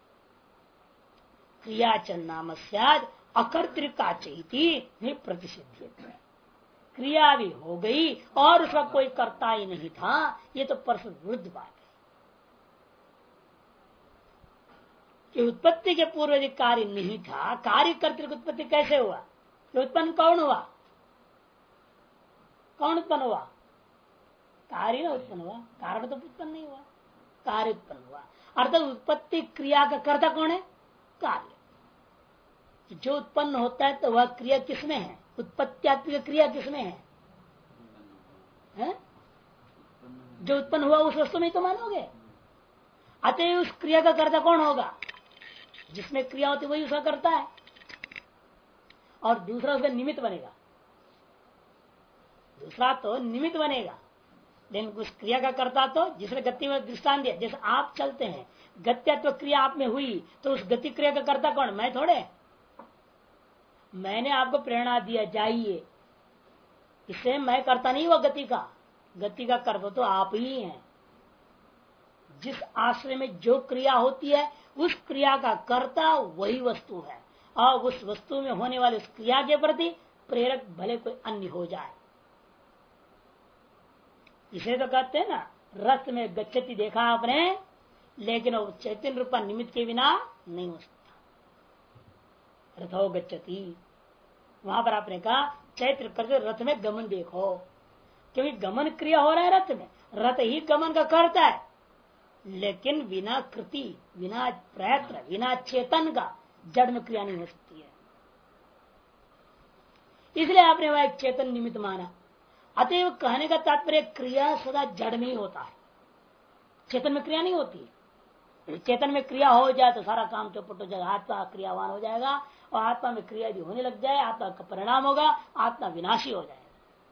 क्रियाचन नाम स्याद अकर्तृका चैती प्रतिषिध्य। क्रिया भी हो गई और उसका कोई कर्ता ही नहीं था, ये तो परस्पर विरुद्ध बात है। कि उत्पत्ति के पूर्व यदि कार्य नहीं था, कार्य कर्तृक उत्पत्ति कैसे हुआ? कि उत्पन्न कौन हुआ? कौन उत्पन्न हुआ? कार्य ना उत्पन्न हुआ, कारण तो उत्पन्न नहीं हुआ, कार्य उत्पन्न हुआ। अर्थात उत्पत्ति क्रिया का कर्ता कौन है? कार्य। जो उत्पन्न होता है तो वह क्रिया किसमें है? उत्पत्त्यात्मक क्रिया किसमें है? जो उत्पन्न हुआ उस वस्तु में तो मानोगे। अतः उस क्रिया का कर्ता कौन होगा? जिसमें क्रिया होती वही उसका करता है, और दूसरा उसका निमित्त बनेगा। दूसरा तो निमित्त बनेगा, लेकिन उस क्रिया का करता तो जिसने गति में दृष्टांत दिया, जैसे आप चलते हैं, गत्यात्व क्रिया आप में हुई तो उस गति क्रिया का करता कौन? मैं थोड़े। मैंने आपको प्रेरणा दिया जाइए, इससे मैं करता नहीं हुआ गति का। गति का कर्ता तो आप ही हैं। जिस आश्रय में जो क्रिया होती है उस क्रिया का कर्ता वही वस्तु है, और उस वस्तु में होने वाली उस क्रिया के प्रति प्रेरक भले कोई अन्य हो जाए। इसे तो कहते हैं ना, रथ में गच्छति देखा आपने, लेकिन वो चैतन्य रूपा निमित्त के बिना नहीं हो सकता। रथो गच्छति, वहां पर आपने कहा चैत्र करते रथ में गमन देखो, क्योंकि गमन क्रिया हो रहा है रथ में, रथ ही गमन का करता है, लेकिन बिना कृति, बिना प्रयत्न, बिना चेतन का जड़ में क्रिया नहीं हो सकती है। इसलिए आपने वह एक चेतन निमित्त माना। अतएव कहने का तात्पर्य क्रिया सदा जड़ में ही होता है, चेतन में क्रिया नहीं होती। चेतन में क्रिया हो जाए तो सारा काम चौपट हो जाएगा, आत्मा क्रियावान हो जाएगा, और आत्मा में क्रिया भी होने लग जाए, आत्मा का परिणाम होगा, आत्मा विनाशी हो जाएगा।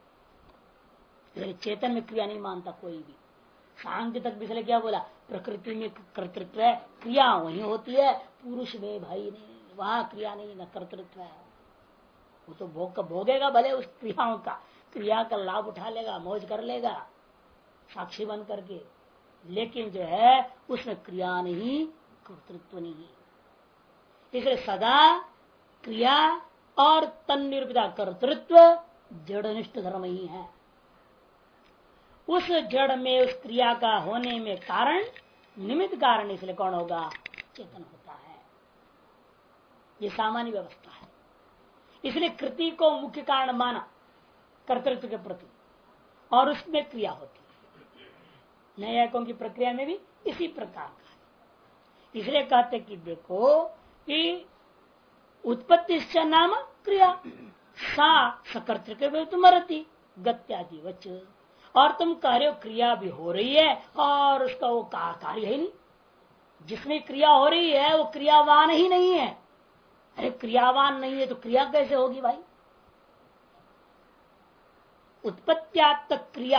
चेतन में क्रिया नहीं मानता कोई भी। सांख्य तक भी इसलिए क्या बोला, प्रकृति में कर्तृत्व है, क्रिया वही होती है, पुरुष में भाई नहीं, वहां क्रिया नहीं, न कर्तृत्व है। वो तो भोगेगा भले उस क्रियाओं का, क्रिया का लाभ उठा लेगा, मौज कर लेगा साक्षी बन करके, लेकिन जो है उसमें क्रिया नहीं, कर्तृत्व नहीं। इसलिए सदा क्रिया और तन्निरूपिता कर्तृत्व जड़निष्ठ धर्म ही है। उस जड़ में उस क्रिया का होने में कारण निमित्त कारण, इसलिए कौन होगा, चेतन होता है। ये सामान्य व्यवस्था है। इसलिए कृति को मुख्य कारण माना कर्तृत्व के प्रति, और उसमें क्रिया होती है। न्यायिकों की प्रक्रिया में भी इसी प्रकार का है। इसलिए कहते कि देखो कि उत्पत्ति नाम क्रिया सा सकर्तृक मरती गत्यादि वच, और तुम कह रहे हो क्रिया भी हो रही है और उसका वो कार्य है नहीं, जिसमें क्रिया हो रही है वो क्रियावान ही नहीं है। अरे क्रियावान नहीं है तो क्रिया कैसे होगी भाई। उत्पत्त्यात्मक क्रिया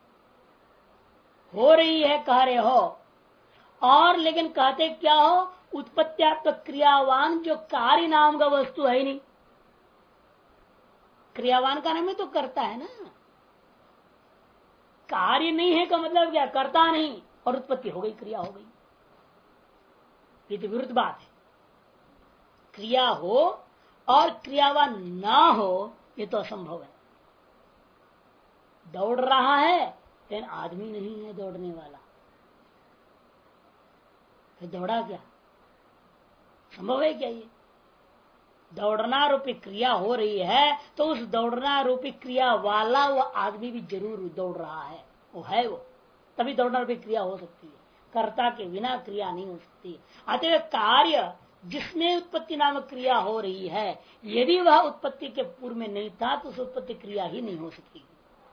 हो रही है कह रहे हो, और लेकिन कहते क्या हो, उत्पत्त्यात्मक क्रियावान जो कार्य नाम का वस्तु है ही नहीं। क्रियावान का नाम ही तो करता है ना, कार्य नहीं है का मतलब क्या, करता नहीं, और उत्पत्ति हो गई, क्रिया हो गई। ये तो विरुद्ध बात है। क्रिया हो और क्रियावान ना हो ये तो असंभव है। दौड़ रहा है लेकिन आदमी नहीं है दौड़ने वाला, फिर दौड़ा क्या, संभव है क्या। ये दौड़ना रूपी क्रिया हो रही है तो उस दौड़ना रूपी क्रिया वाला वो आदमी भी जरूर दौड़ रहा है, वो है वो, तभी दौड़ना रूपी क्रिया हो सकती है। कर्ता के बिना क्रिया नहीं हो सकती। अतः कार्य जिसमें उत्पत्ति नामक क्रिया हो रही है, यदि वह उत्पत्ति के पूर्व में नहीं था तो उस उत्पत्ति क्रिया ही नहीं हो सकती।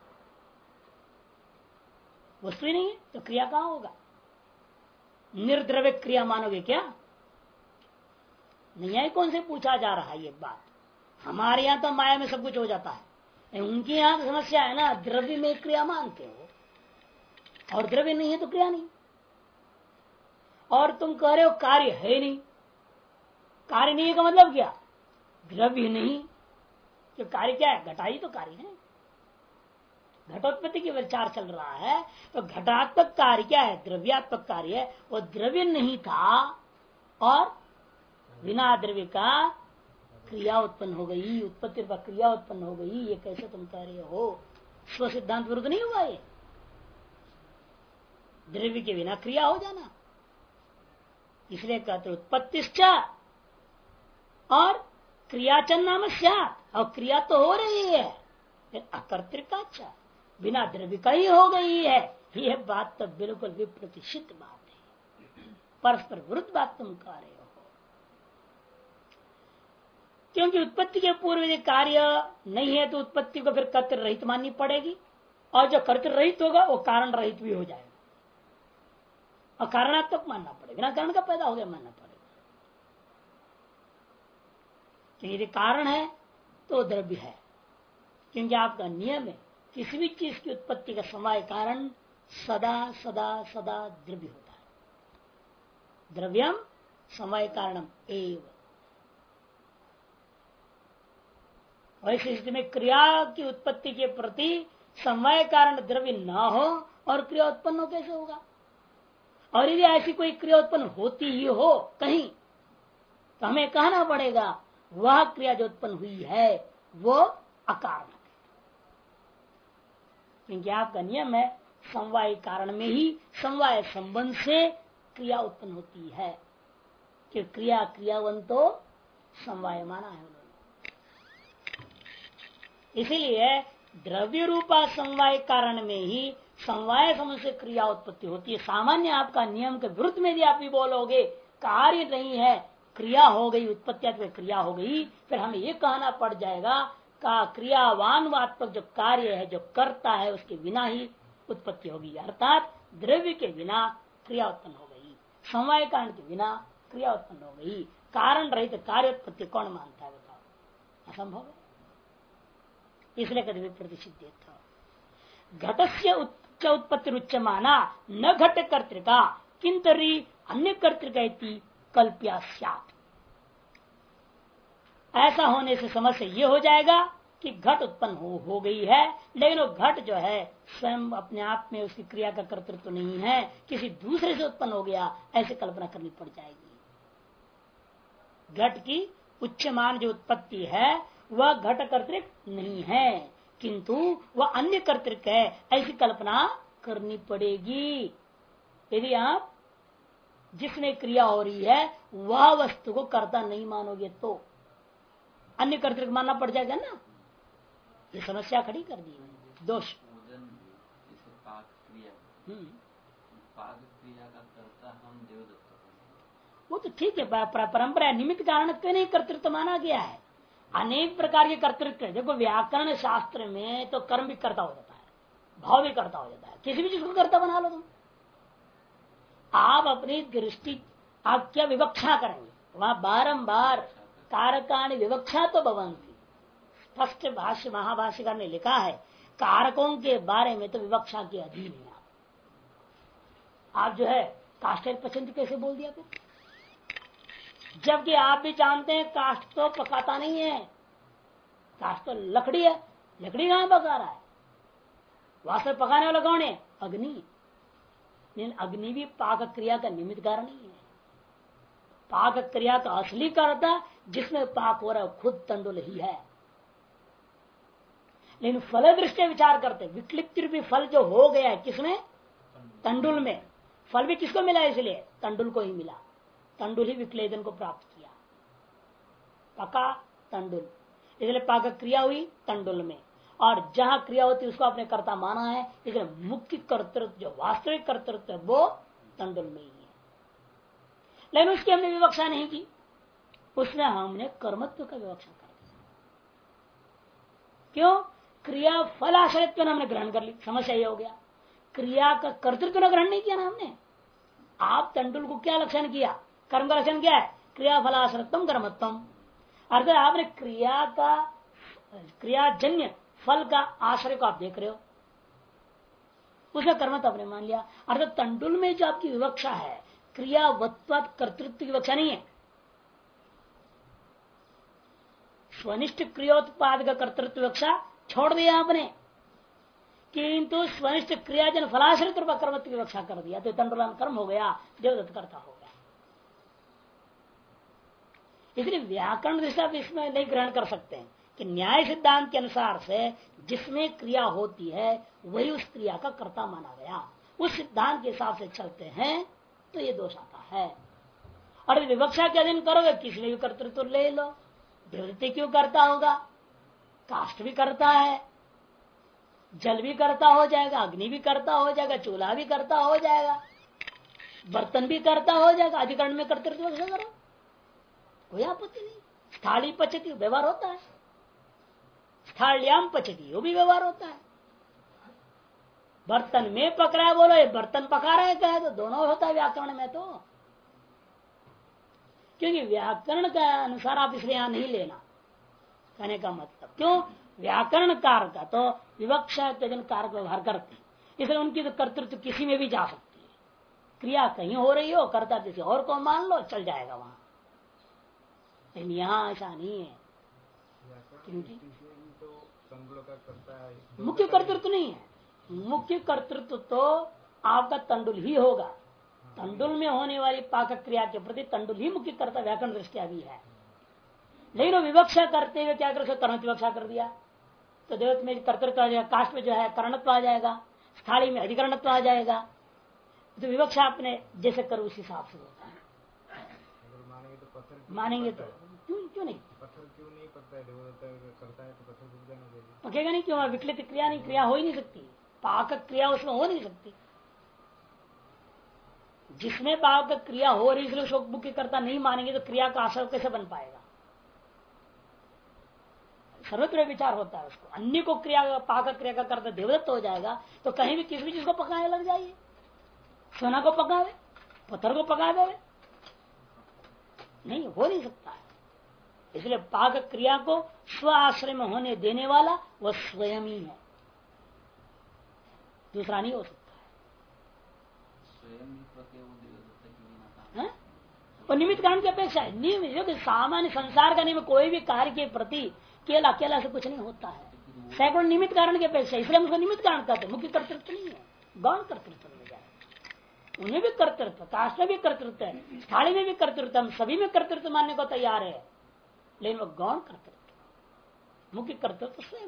वस्तु ही नहीं है तो क्रिया कहां होगा। निर्द्रव्य क्रिया मानोगे क्या, नहीं है। कौन से पूछा जा रहा है ये बात। हमारे यहाँ तो माया में सब कुछ हो जाता है, उनके यहाँ तो समस्या है ना, द्रव्य में क्रिया मानते हो और द्रव्य नहीं है तो क्रिया नहीं। और तुम कह रहे हो कार्य है नहीं, कार्य नहीं है का मतलब क्या, द्रव्य नहीं, तो कार्य क्या है, घटाई तो कार्य है। घटोत्पत्ति की विचार चल रहा है तो घटात्मक कार्य क्या है, द्रव्यात्मक कार्य है। वो द्रव्य नहीं था और बिना द्रव्य का क्रिया उत्पन्न हो गई, उत्पत्ति पर क्रिया उत्पन्न हो गई। ये कैसे तुम कह रहे हो, स्व सिद्धांत विरुद्ध नहीं हुआ ये। द्रव्य के बिना क्रिया हो जाना, इसलिए कहते उत्पत्तिश्च और क्रियाचन नाम स्यात्, और क्रिया तो हो रही है अकर्तृकाचा, बिना द्रव्य का ही हो गई है। यह बात तो बिल्कुल विप्रतिषिद्ध बात है, परस्पर विरुद्ध बात तुम कह रहे हो। क्योंकि उत्पत्ति के पूर्व यदि कार्य नहीं है तो उत्पत्ति को फिर कर्तृ रहित माननी पड़ेगी, और जो कर्तृ रहित होगा वो कारण रहित भी हो जाएगा, और कारणात्मक मानना पड़ेगा, बिना कारण का पैदा हो गया मानना पड़ेगा। यदि कारण है तो द्रव्य है, क्योंकि आपका नियम है किसी भी चीज की उत्पत्ति का समय कारण सदा सदा सदा द्रव्य होता है। द्रव्यम समय कारणम एव। वैसे स्थिति में क्रिया की उत्पत्ति के प्रति समय कारण द्रव्य ना हो और क्रिया उत्पन्न हो कैसे होगा। और यदि ऐसी कोई क्रिया उत्पन्न होती ही हो कहीं, तो हमें कहना पड़ेगा वह क्रिया जो उत्पन्न हुई है वो अकारण है। क्योंकि आपका नियम है समवाय कारण में ही समवाय संबंध से क्रिया उत्पन्न होती है, कि क्रिया क्रियावंतो समवाय माना है उन्होंने। इसीलिए द्रव्य रूपा समवाय कारण में ही समवाय समूह से क्रिया उत्पत्ति होती है। सामान्य आपका नियम के विरुद्ध में यदि आप भी बोलोगे कार्य नहीं है, क्रिया हो गई, उत्पत्ति क्रिया हो गई, फिर हमें ये कहना पड़ जाएगा का क्रियावान्वात्मक जो कार्य है, जो करता है, उसके बिना ही उत्पत्ति होगी। अर्थात द्रव्य के बिना क्रिया उत्पन्न हो गई, समवाय कारण के बिना क्रिया उत्पन्न हो गई। कारण रहित कार्य उत्पत्ति कौन मानता है बताओ? असंभव है। इसलिए कभी प्रतिषिद्ध था। घटस्य उच्च उत्पत्ति उच्च माना न घट कर्तिका किंतरी अन्य कर्तिका कल्प्या स्यात्। ऐसा होने से समस्या ये हो जाएगा कि घट उत्पन्न हो गई है, लेकिन वो घट जो है स्वयं अपने आप में उसकी क्रिया का कर्तृत्व नहीं है, किसी दूसरे से उत्पन्न हो गया, ऐसे कल्पना करनी पड़ जाएगी। घट की उच्चमान जो उत्पत्ति है वह घट कर्तृक नहीं है, किंतु वह अन्य कर्तृक है, ऐसी कल्पना करनी पड़ेगी। यदि आप जिसमें क्रिया हो रही है वह वस्तु को कर्ता नहीं मानोगे तो अन्य कर्तृक मानना पड़ जाएगा ना। ये समस्या खड़ी कर दी है। दोष पाक क्रिया का कर्ता हम देवदत्त, वो तो ठीक है, परंपरा निमित्त कारण क्यों नहीं कर्तृत्व माना गया है। अनेक प्रकार के कर्तृत्व है। देखो व्याकरण शास्त्र में तो कर्म भी कर्ता हो जाता है, भाव भी कर्ता हो जाता है, किसी भी चीज को कर्ता बना लो तुम। आप अपनी दृष्टि आप क्या विवक्षा करेंगे, वहां बारंबार कारकाणी विवक्षा तो भवंती। स्पष्ट भाष्य महाभाष्यकार ने लिखा है कारकों के बारे में तो विवक्षा के अधीन है। आप जो है काष्ठ पसंद कैसे बोल दिया फिर, जबकि आप भी जानते हैं काष्ठ तो पकाता नहीं है, काष्ठ तो लकड़ी है, लकड़ी कहां पका रहा है, वास्तव पकाने वाला कौन है? अग्नि। लेकिन अग्नि भी पाक क्रिया का निमित्त कारण नहीं है। पाक क्रिया का असली कर्ता जिसमें पाक हो रहा है खुद तंडुल ही है। लेकिन फल दृष्टि विचार करते, विक्लिप्त रूपी फल जो हो गया है किसमें? तंडुल में। फल भी किसको मिला? इसलिए तंडुल को ही मिला, तंडुल ही विक्लेदन को प्राप्त किया, पका तंडुल, इसलिए पाक क्रिया हुई तंडुल में। और जहां क्रिया होती है उसको आपने कर्ता माना है, इसलिए मुख्य कर्तृत्व जो वास्तविक कर्तृत्व है वो तंडुल में ही है। लेकिन उसकी हमने विवक्षा नहीं की, उसने हमने कर्मत्व का विवक्षा कर दिया। क्यों? क्रिया फल आश्रयत्व हमने ग्रहण कर ली, समस्या ये हो गया। क्रिया का कर्तृत्व ने ग्रहण नहीं किया ना हमने। आप तंडुल को क्या लक्षण किया? कर्म का लक्षण क्या है? क्रिया फलाश्रत्वम कर्मत्वम। अर्थात आपने क्रिया का क्रियाजन्य फल का आश्रय को आप देख रहे हो, उसने कर्मत्व आपने मान लिया। अर्थात तंडुल में जो आपकी विवक्षा है क्रियावत्वात् कर्तृत्व की विवक्षा नहीं है। स्वनिष्ठ क्रियोत्पाद का कर्तृत्व विवक्षा छोड़ दिया आपने, किंतु स्वनिष्ठ क्रियाजन फलाश्रित रूप कर्मत्व की विवक्षा कर दिया, तो तंडुलान कर्म हो गया, देवदत्त कर्ता हो गया। इसलिए व्याकरण दृष्टि आप इसमें नहीं ग्रहण कर सकते हैं कि न्याय सिद्धांत के अनुसार से जिसमें क्रिया होती है वही उस क्रिया का कर्ता माना गया। उस सिद्धांत के हिसाब से चलते हैं तो ये दोष आता है। और विवक्षा के अधीन करोगे किसी ने भी कर्तृत्व ले लो, देवदत्त क्यों करता होगा? काष्ठ भी करता है, जल भी करता हो जाएगा, अग्नि भी करता हो जाएगा, चूल्हा भी करता हो जाएगा, बर्तन भी करता हो जाएगा। अधिकरण में कर्तृत्व करो, कोई आपत्ति नहीं। स्थाली पचती व्यवहार होता है, स्थाल्याम पचती वो भी व्यवहार होता है। बर्तन में पक रहा है, बोलो ये बर्तन पका रहा है क्या है, तो दोनों होता है व्याकरण में। तो क्योंकि व्याकरण के अनुसार आप इसलिए यहां नहीं लेना, कहने का मतलब क्यों? व्याकरण कारक का तो विवक्षा कारक व्यवहार करते हैं, इसलिए उनकी तो कर्तृत्व किसी में भी जा सकती है। क्रिया कहीं हो रही हो, कर्ता किसी और को मान लो, चल जाएगा वहां। लेकिन यहाँ ऐसा नहीं है, क्योंकि मुख्य कर्तृत्व नहीं है। मुख्य कर्तृत्व तो आपका तंडुल ही होगा। तंडुल में होने वाली पाक क्रिया के प्रति तंडुल ही मुख्य कर्ता व्याकरण दृष्टिया भी है। लेकिन वो विवक्षा करते हुए क्या कर, कर्मत्व विवक्षा कर दिया, तो देवत्व में कर्तृत्व आ जाएगा, काष्ठ में जो है कर्णत्व आ जाएगा, स्थाली में अधिकरणत्व आ जाएगा। तो विवक्षा आपने जैसे करो उस हिसाब से होता है। मानेंगे तो क्यों क्यों नहीं? पत्थर क्यों नहीं पकता है? देवदत्ता करता है तो पत्थर रुक जाना चाहिए। पकेगा नहीं क्यों? विकलित क्रिया नहीं, क्रिया हो ही नहीं सकती, पाक क्रिया उसमें हो नहीं सकती। जिसमें पाक क्रिया हो रही इसलिए शोक मुक्ति करता नहीं मानेंगे तो क्रिया का आश्रय कैसे बन पाएगा? सर्वत्र विचार होता है उसको। अन्य को क्रिया पाक क्रिया का करता देवदत्त हो जाएगा तो कहीं भी किसी भी चीज को पकाने लग जाइए। सोना को पकावे, पत्थर को पका देवे, नहीं हो नहीं सकता है। इसलिए पाक क्रिया को स्व आश्रय में होने देने वाला वह स्वयं ही है, दूसरा नहीं हो सकता है। स्वयं ही पके वो देवदत्त की बिना काम। और निमित्त कारण की अपेक्षा है। नियम जो कि सामान्य संसार का नियम कोई भी कार्य के प्रति केवल अकेला से कुछ नहीं होता है, सैकड़ों निमित्त कारण की अपेक्षा, इसलिए हम उसको निमित्त कारण कहते हैं। मुख्य कर्तृत्व नहीं है, गौण कर्तृत्व में जाए। उन्हें भी कर्तृत्व, काश में भी कर्तृत्व है, थाली में भी कर्तृत्व, हम सभी में कर्तृत्व मानने को तैयार है, लेकिन वो गौण कर्तृत्व, मुख्य कर्तृत्व स्वयं।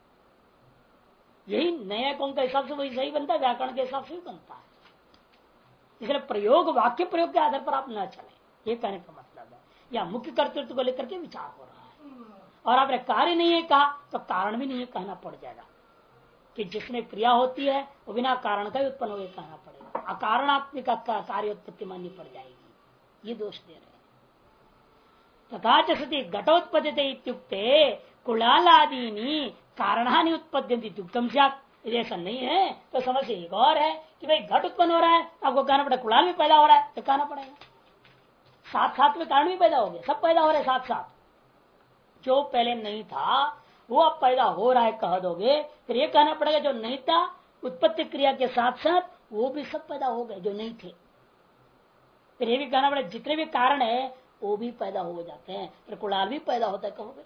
यही न्यायिकों के हिसाब से वही सही बनता है, व्याकरण के हिसाब से भी बनता है। इसलिए प्रयोग वाक्य प्रयोग के आधार पर आप न चले, ये कहने का मतलब है। या मुख्य कर्तृत्व को लेकर के विचार हो रहा है, और आपने कार्य नहीं है कहा तो कारण भी नहीं है कहना पड़ जाएगा कि जिसमें क्रिया होती है वो बिना कारण का ही उत्पन्न हो कहना पड़ेगा। अकारणात्मिक कार्य उत्पत्ति माननी पड़ जाएगी, ये दोष दे रहे हैं। तथा च सति घटोत्पद्यते इत्युक्ते कुलालादीनी कारणानि उत्पद्यन्ति इत्युक्तम स्यात्। यदि ऐसा नहीं है तो समस्या एक और है कि भाई घट उत्पन्न हो रहा है, आपको कहना पड़ेगा कुलाल भी पैदा हो रहा है, तो कहना पड़ेगा साथ साथ में कारण भी पैदा हो गया, सब पैदा हो रहे साथ साथ। जो पहले नहीं था वो अब पैदा हो रहा है कह दोगे, फिर ये कहना पड़ेगा जो नहीं था उत्पत्ति क्रिया के साथ साथ वो भी सब पैदा हो गए जो नहीं थे। फिर ये भी कहना पड़ेगा जितने भी कारण है वो भी पैदा हो जाते हैं, फिर कुलाल भी पैदा होता है कहोगे।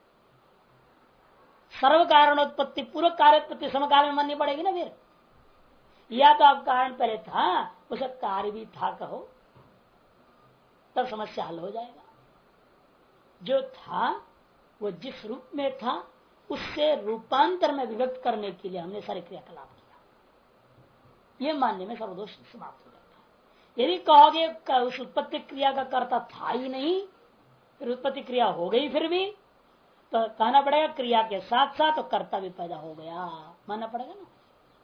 सर्व कारणोत्पत्ति पूर्व कार्योत्पत्ति समकाल में माननी पड़ेगी ना फिर। या तो आप कारण पहले था उसे कार्य भी था कहो, तब समस्या हल हो जाएगा। जो था वो जिस रूप में था उससे रूपांतर में विभक्त करने के लिए हमने सारे क्रियाकलाप किया, ये मानने में सर्वदोष समाप्त हो जाता है। यदि कहोगे उस उत्पत्ति क्रिया का कर्ता था ही नहीं, फिर उत्पत्ति क्रिया हो गई फिर भी, तो कहना पड़ेगा क्रिया के साथ साथ तो कर्ता भी पैदा हो गया, मानना पड़ेगा ना।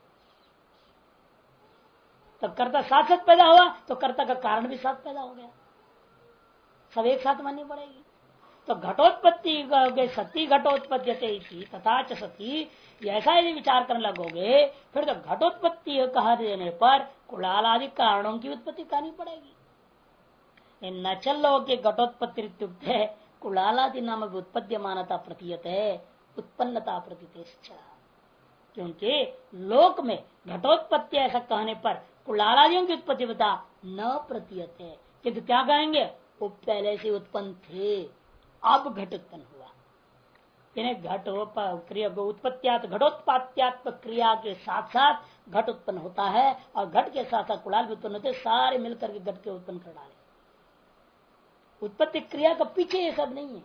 तब कर्ता साथ साथ पैदा हुआ तो कर्ता का कारण भी साथ पैदा हो गया, सब एक साथ माननी पड़ेगी। तो घटोत्पत्ति सती घटोत्पत्ति तथा च सती, ऐसा यदि विचार करने लगोगे फिर तो घटोत्पत्ति कह देने पर कुलाल आदि कारणों की उत्पत्ति करनी पड़ेगी। न चलो के घटोत्पत्ति है कुलालादि नाम उत्पत्ति मानता प्रतीयत है उत्पन्नता प्रतीत, क्योंकि लोक में घटोत्पत्ति ऐसा कहने पर कुलालादियों की उत्पत्ति बता न प्रतीयत है, किंतु क्या कहेंगे वो पहले से उत्पन्न थे, अब घट उत्पन्न हुआ। घट क्रिया उत्पत्त्यात घटोत्पात्यात्मक क्रिया के साथ साथ घट उत्पन्न होता है, और घट के साथ साथ कुलाल भी उत्पन्न होते, सारे मिलकर के घट के उत्पन्न कर डाले। उत्पत्ति क्रिया का पीछे ये सब नहीं है,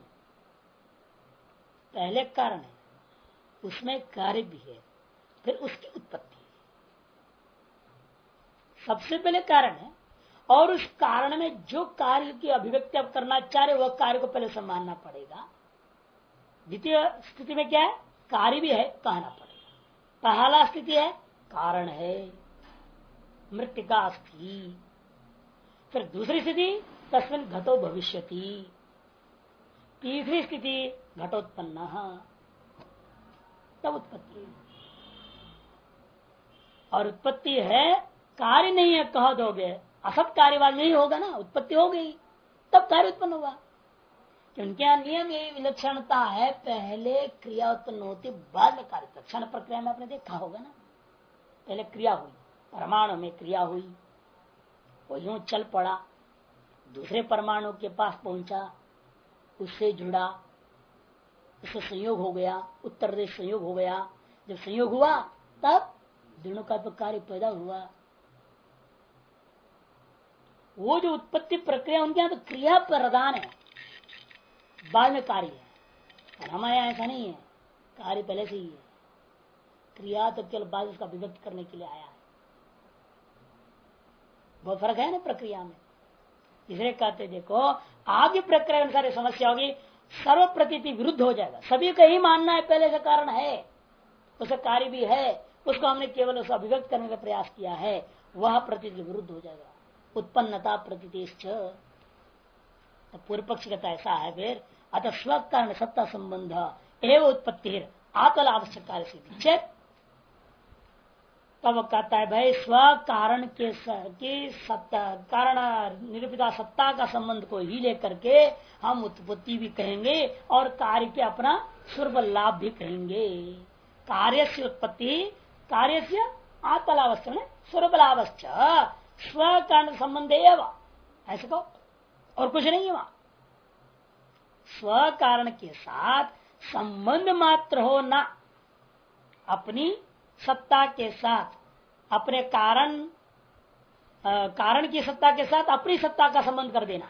पहले कारण है, उसमें कार्य भी है, फिर उसकी उत्पत्ति है। सबसे पहले कारण है, और उस कारण में जो कार्य की अभिव्यक्ति आप करना चाह रहे वह कार्य को पहले संभालना पड़ेगा। द्वितीय स्थिति में क्या है, कार्य भी है कहना पड़ेगा। पहला स्थिति है कारण है, मृत्तिका अस्ति। फिर दूसरी स्थिति तस्मिन् घटो भविष्यति। तीसरी स्थिति घटोत्पन्न, तब उत्पत्ति। और उत्पत्ति है कार्य नहीं है कह दोगे, असत कार्यवाद नहीं होगा ना, उत्पत्ति हो गई तब कार्य उत्पन्न होगा। क्योंकि नियम यही विलक्षणता है, पहले क्रिया उत्पन्न होती बाद में कार्य। क्षण प्रक्रिया में आपने देखा होगा ना, पहले क्रिया हुई, परमाणु में क्रिया हुई, वो यूं चल पड़ा, दूसरे परमाणु के पास पहुंचा, उससे जुड़ा, उससे संयोग हो गया, उत्तर देश संयोग हो गया। जब संयोग हुआ तब दोनों का तो कार्य पैदा हुआ। वो जो उत्पत्ति प्रक्रिया उनके यहाँ तो क्रिया प्रदान है, बाद में कार्य है। हमारे यहाँ ऐसा नहीं है, कार्य पहले से ही है, क्रिया तो केवल बाद उसका विभक्त करने के लिए आया है। बहुत फर्क है ना प्रक्रिया में। इसलिए कहते देखो आगे प्रक्रिया अनुसार समस्या होगी, सर्व प्रतीति विरुद्ध हो जाएगा। सभी का ही मानना है पहले से कारण है, उसका कार्य भी है, उसको हमने केवल उसको अभिव्यक्त करने का प्रयास किया है, वह प्रतीति विरुद्ध हो जाएगा। उत्पन्नता प्रतीतिश्च, तो पूर्व पक्ष कहता ऐसा है फिर अतः स्व कारण सत्ता संबंध एवं उत्पत्ति आतल आवश्यक कार्य सिद्धि चेत, तब कहता है भाई स्व कारण के सत्ता कारण निरूपिता सत्ता का संबंध को ही लेकर के हम उत्पत्ति भी कहेंगे और कार्य के अपना स्वरूप लाभ भी कहेंगे। कार्य से उत्पत्ति, कार्य से आतलावस्था में स्वरूप लाभश्च स्व कारण संबंध एवं, ऐसे कहो और कुछ नहीं है वहां। स्व कारण के साथ संबंध मात्र हो ना, अपनी सत्ता के साथ अपने कारण की सत्ता के साथ अपनी सत्ता का संबंध कर देना,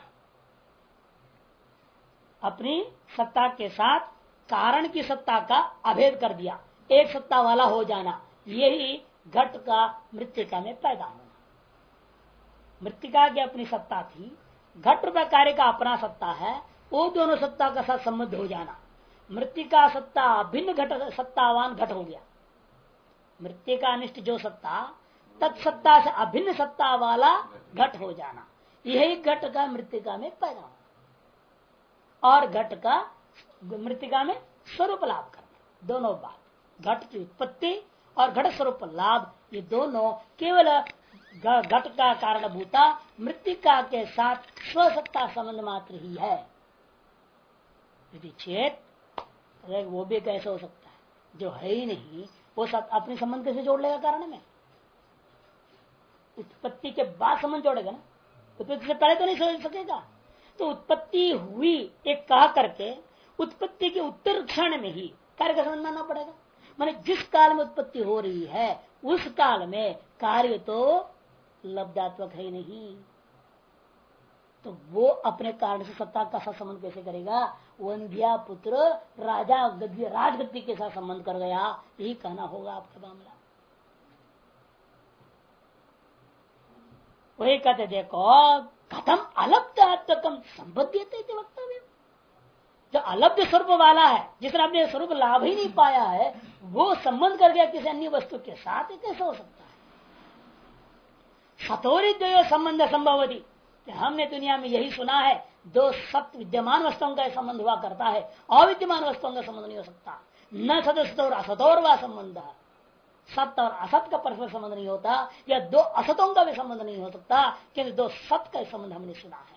अपनी सत्ता के साथ कारण की सत्ता का अभेद कर दिया, एक सत्ता वाला हो जाना, यही घट का मृत्तिका में पैदा होना। मृत्तिका की अपनी सत्ता थी, घट रूपा कार्य का अपना सत्ता है, वो दोनों सत्ता का साथ संबंध हो जाना। मृत्तिका सत्ता अभिन्न घट सत्तावान घट हो गया। मृत्तिका अनिष्ट जो सत्ता तत्सत्ता से अभिन्न सत्ता वाला घट हो जाना, यही घट का मृत्तिका में पैदा होना और घट का मृत्तिका में स्वरूप लाभ करना। दोनों बात, घट की उत्पत्ति और घट स्वरूप लाभ, ये दोनों केवल घट का कारणभूता मृत्तिका के साथ स्वसत्ता संबंध मात्र ही है। यदि चेत वो भी कैसे हो सकता है, जो है ही नहीं वो अपने संबंध कैसे जोड़ लेगा कारण में? उत्पत्ति के बाद संबंध जोड़ेगा ना, उत्पत्ति से पहले तो नहीं समझ सकेगा। तो उत्पत्ति हुई एक कहा करके उत्पत्ति के उत्तर क्षण में ही कार्य का संबंध मानना पड़ेगा। माने जिस काल में उत्पत्ति हो रही है उस काल में कार्य तो लब्धात्मक है नहीं, तो वो अपने कारण से सत्ता का साथ संबंध कैसे करेगा? वंध्या पुत्र राजा राजगद्दी के साथ संबंध कर गया, यही कहना होगा आपका मामला। वही कहते देखो कथम अलब्धात्मकम संबद्धते वक्तव्य, जो अलब्ध स्वरूप वाला है, जिसने अपने स्वरूप लाभ ही नहीं पाया है, वो संबंध कर गया किसी अन्य वस्तु के साथ, कैसे हो सकता है? सतोरिद्वयो संबंध संभवती, हमने दुनिया में यही सुना है, दो सत्य विद्यमान वस्तुओं का संबंध हुआ करता है, अविद्यमान वस्तुओं का संबंध नहीं हो सकता। न सदस्य और असतोर व संबंध, सत्य और असत का परस्पर संबंध नहीं होता, या दो असतों का भी संबंध नहीं हो सकता, किंतु दो सत्य का संबंध हमने सुना है।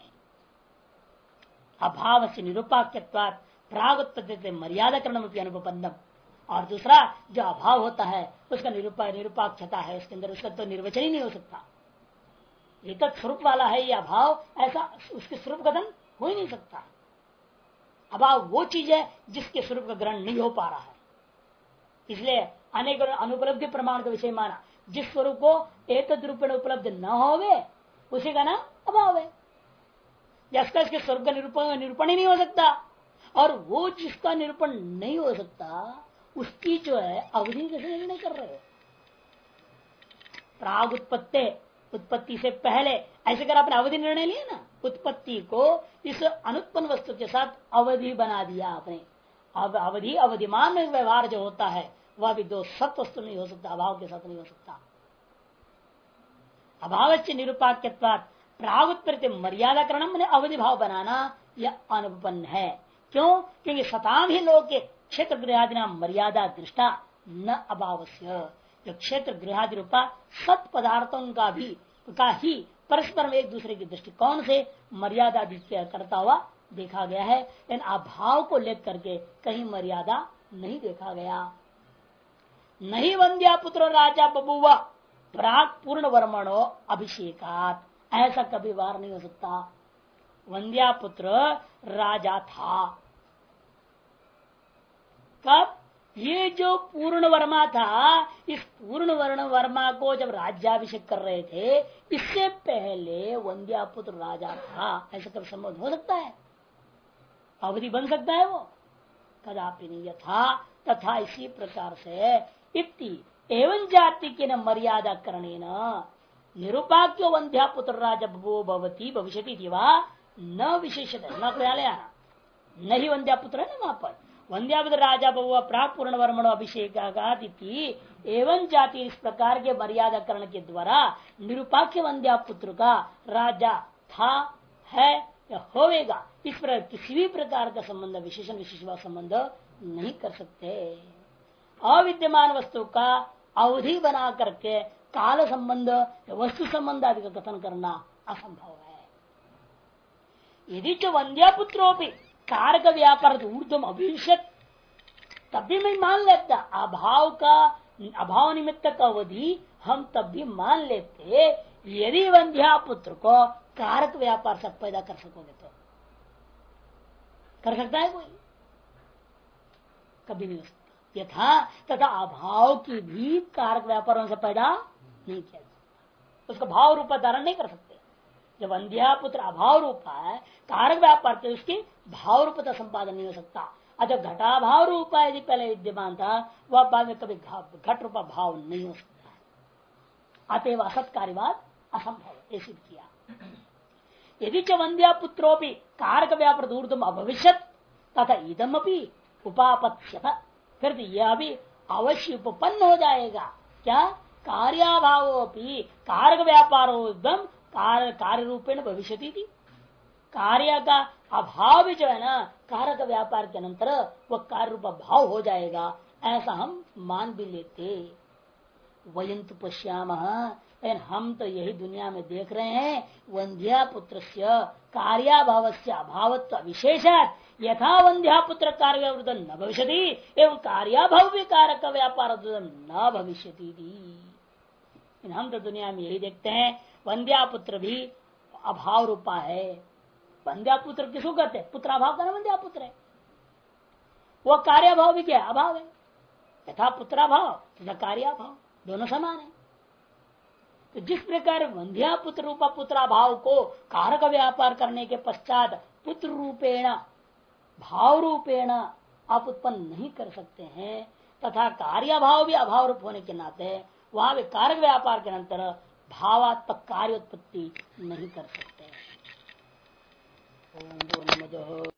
अभाव से निरूपाक्यत्वात् प्रागुत्पत्ति मर्यादाकरण अनुपन्नम, और दूसरा जो अभाव होता है उसका निरूपाक्षता है, उसके अंदर उसका तो निर्वचन ही नहीं हो सकता। एक स्वरूप वाला है ये अभाव, ऐसा उसके स्वरूप कथन हो ही नहीं सकता। अभाव वो चीज है जिसके स्वरूप का ग्रहण नहीं हो पा रहा है, इसलिए अनेक अनुपलब्धि प्रमाण का विषय माना। जिस स्वरूप को एक रूपेण उपलब्ध न होवे उसी का नाम अभाव है, जिसका इसके स्वरूप का निरूपण ही नहीं हो सकता, और वो जिसका निरूपण नहीं हो सकता उसकी जो है अवधि कैसे निर्णय कर रहे हो? प्राग उत्पत्ति से पहले ऐसे कर आपने अवधि निर्णय लिया ना, उत्पत्ति को इस अनुत्पन्न वस्तु के साथ अवधि बना दिया आपने। अब अवधि अवधिमान में व्यवहार जो होता है वह भी दो सत्य वस्तु नहीं हो सकता, अभाव के साथ नहीं हो सकता। अभावश्च निरूपाक्यत्वात् प्रागुत्पत्ति मर्यादाकरणम, अवधि भाव बनाना यह अनुपन्न है। क्यों? क्योंकि सताम ही लोग के क्षेत्र गृहादि नाम मर्यादा दृष्टा न अभावस्य, जो क्षेत्र गृहादि रूपा सत पदार्थों का ही परस्पर में एक दूसरे की दृष्टिकोण से मर्यादा करता हुआ देखा गया है, लेकिन अभाव को लेकर के कहीं मर्यादा नहीं देखा गया। नहीं वंद्या पुत्र राजा बबुआ प्राग पूर्ण वर्मणो अभिषेकात, ऐसा कभी बार नहीं हो सकता। वंद्या पुत्र राजा था कब? ये जो पूर्ण वर्मा था, इस पूर्ण वर्मा को जब राज्याभिषेक कर रहे थे इससे पहले वंद्या पुत्र राजा था, ऐसा कभी संभव हो सकता है? अवधि बन सकता है वो? कदापि नहीं। यथा तथा इसी प्रकार से इति एवं जाति के न मर्यादा करने न निरूपाक्यो वंध्या पुत्र राजा भवती भविष्यति वा न विशेषत न प्रयालय आना, नहीं वंद्या पुत्र है ना वहां पर। वंद्यापुत्र राजा बहुआ प्राग पूर्ण वर्मणो अभिषेक एवं जाति, इस प्रकार के मर्यादा करण के द्वारा निरुपाख्य वंद्या पुत्र का राजा था, है या होवेगा, इस प्रकार किसी भी प्रकार का संबंध विशेषण विशेषवा संबंध नहीं कर सकते। अविद्यमान वस्तु का अवधि बना करके काल संबंध वस्तु संबंध आदि का कथन करना असंभव है। यदि जो वंद्या पुत्रों भी कारक व्यापार ऊर्धम अभिषेक, तब भी मैं मान लेता अभाव का, अभाव निमित्त का अवधि हम तब भी मान लेते, यदि वंध्या पुत्र को कारक व्यापार से पैदा कर सकोगे तो। कर सकता है कोई? कभी नहीं हो सकता। यथा तथा अभाव की भी कारक व्यापारों से पैदा नहीं किया जा सकता, उसका भाव रूप धारण नहीं कर सकते। जब वंध्या पुत्र अभाव रूपा है, कारक व्यापार तो उसकी भाव रूपता संपादन नहीं हो सकता। अच्छा, घटा भाव रूपा यदि पहले विद्यमान था, वह बाद में कभी घट रूपा भाव नहीं हो सकता है। अतएव असत कार्यवाद असंभव है, सिद्ध किया। यदि च वंद्या पुत्रोपि कारक व्यापार ऊर्ध्वम अभविष्यत् तथा इदम अपनी उपापत्स्यत, फिर यह भी अवश्य उपपन्न हो जाएगा। क्या? कार्याभावोपि कारक व्यापार एकदम कार्य रूपेण भविष्यति थी। कार्य का अभाव भी जो है ना, कारक व्यापार के अनंतर वह कार्य रूप भाव हो जाएगा, ऐसा हम मान भी लेते। वयंतु पश्याम, हम तो यही दुनिया में देख रहे हैं, वंध्या पुत्र कार्याभाव से अभावत्व विशेषात यथा वंध्या पुत्र कार्य न भविष्यति एवं कार्याभाव भी कारक व्यापार न भविष्यति। हम तो दुनिया में यही देखते हैं, वंध्या पुत्र भी अभाव रूपा है। वंध्या पुत्र किसको कहते हैं? पुत्राभाव का ना वंध्या पुत्र है। वो कार्याभाव भी क्या है? अभाव है। यथा पुत्राभाव तथा कार्याभाव दोनों समान है। तो जिस प्रकार वंध्या पुत्र रूपा पुत्राभाव को कारक व्यापार करने के पश्चात पुत्र रूपेण भाव रूपेण आप उत्पन्न नहीं कर सकते हैं, तथा कार्याभाव भी अभाव रूप होने के नाते वहां भी कारक व्यापार के अंतर भावात्मक कार्य उत्पत्ति नहीं कर सकते। ओम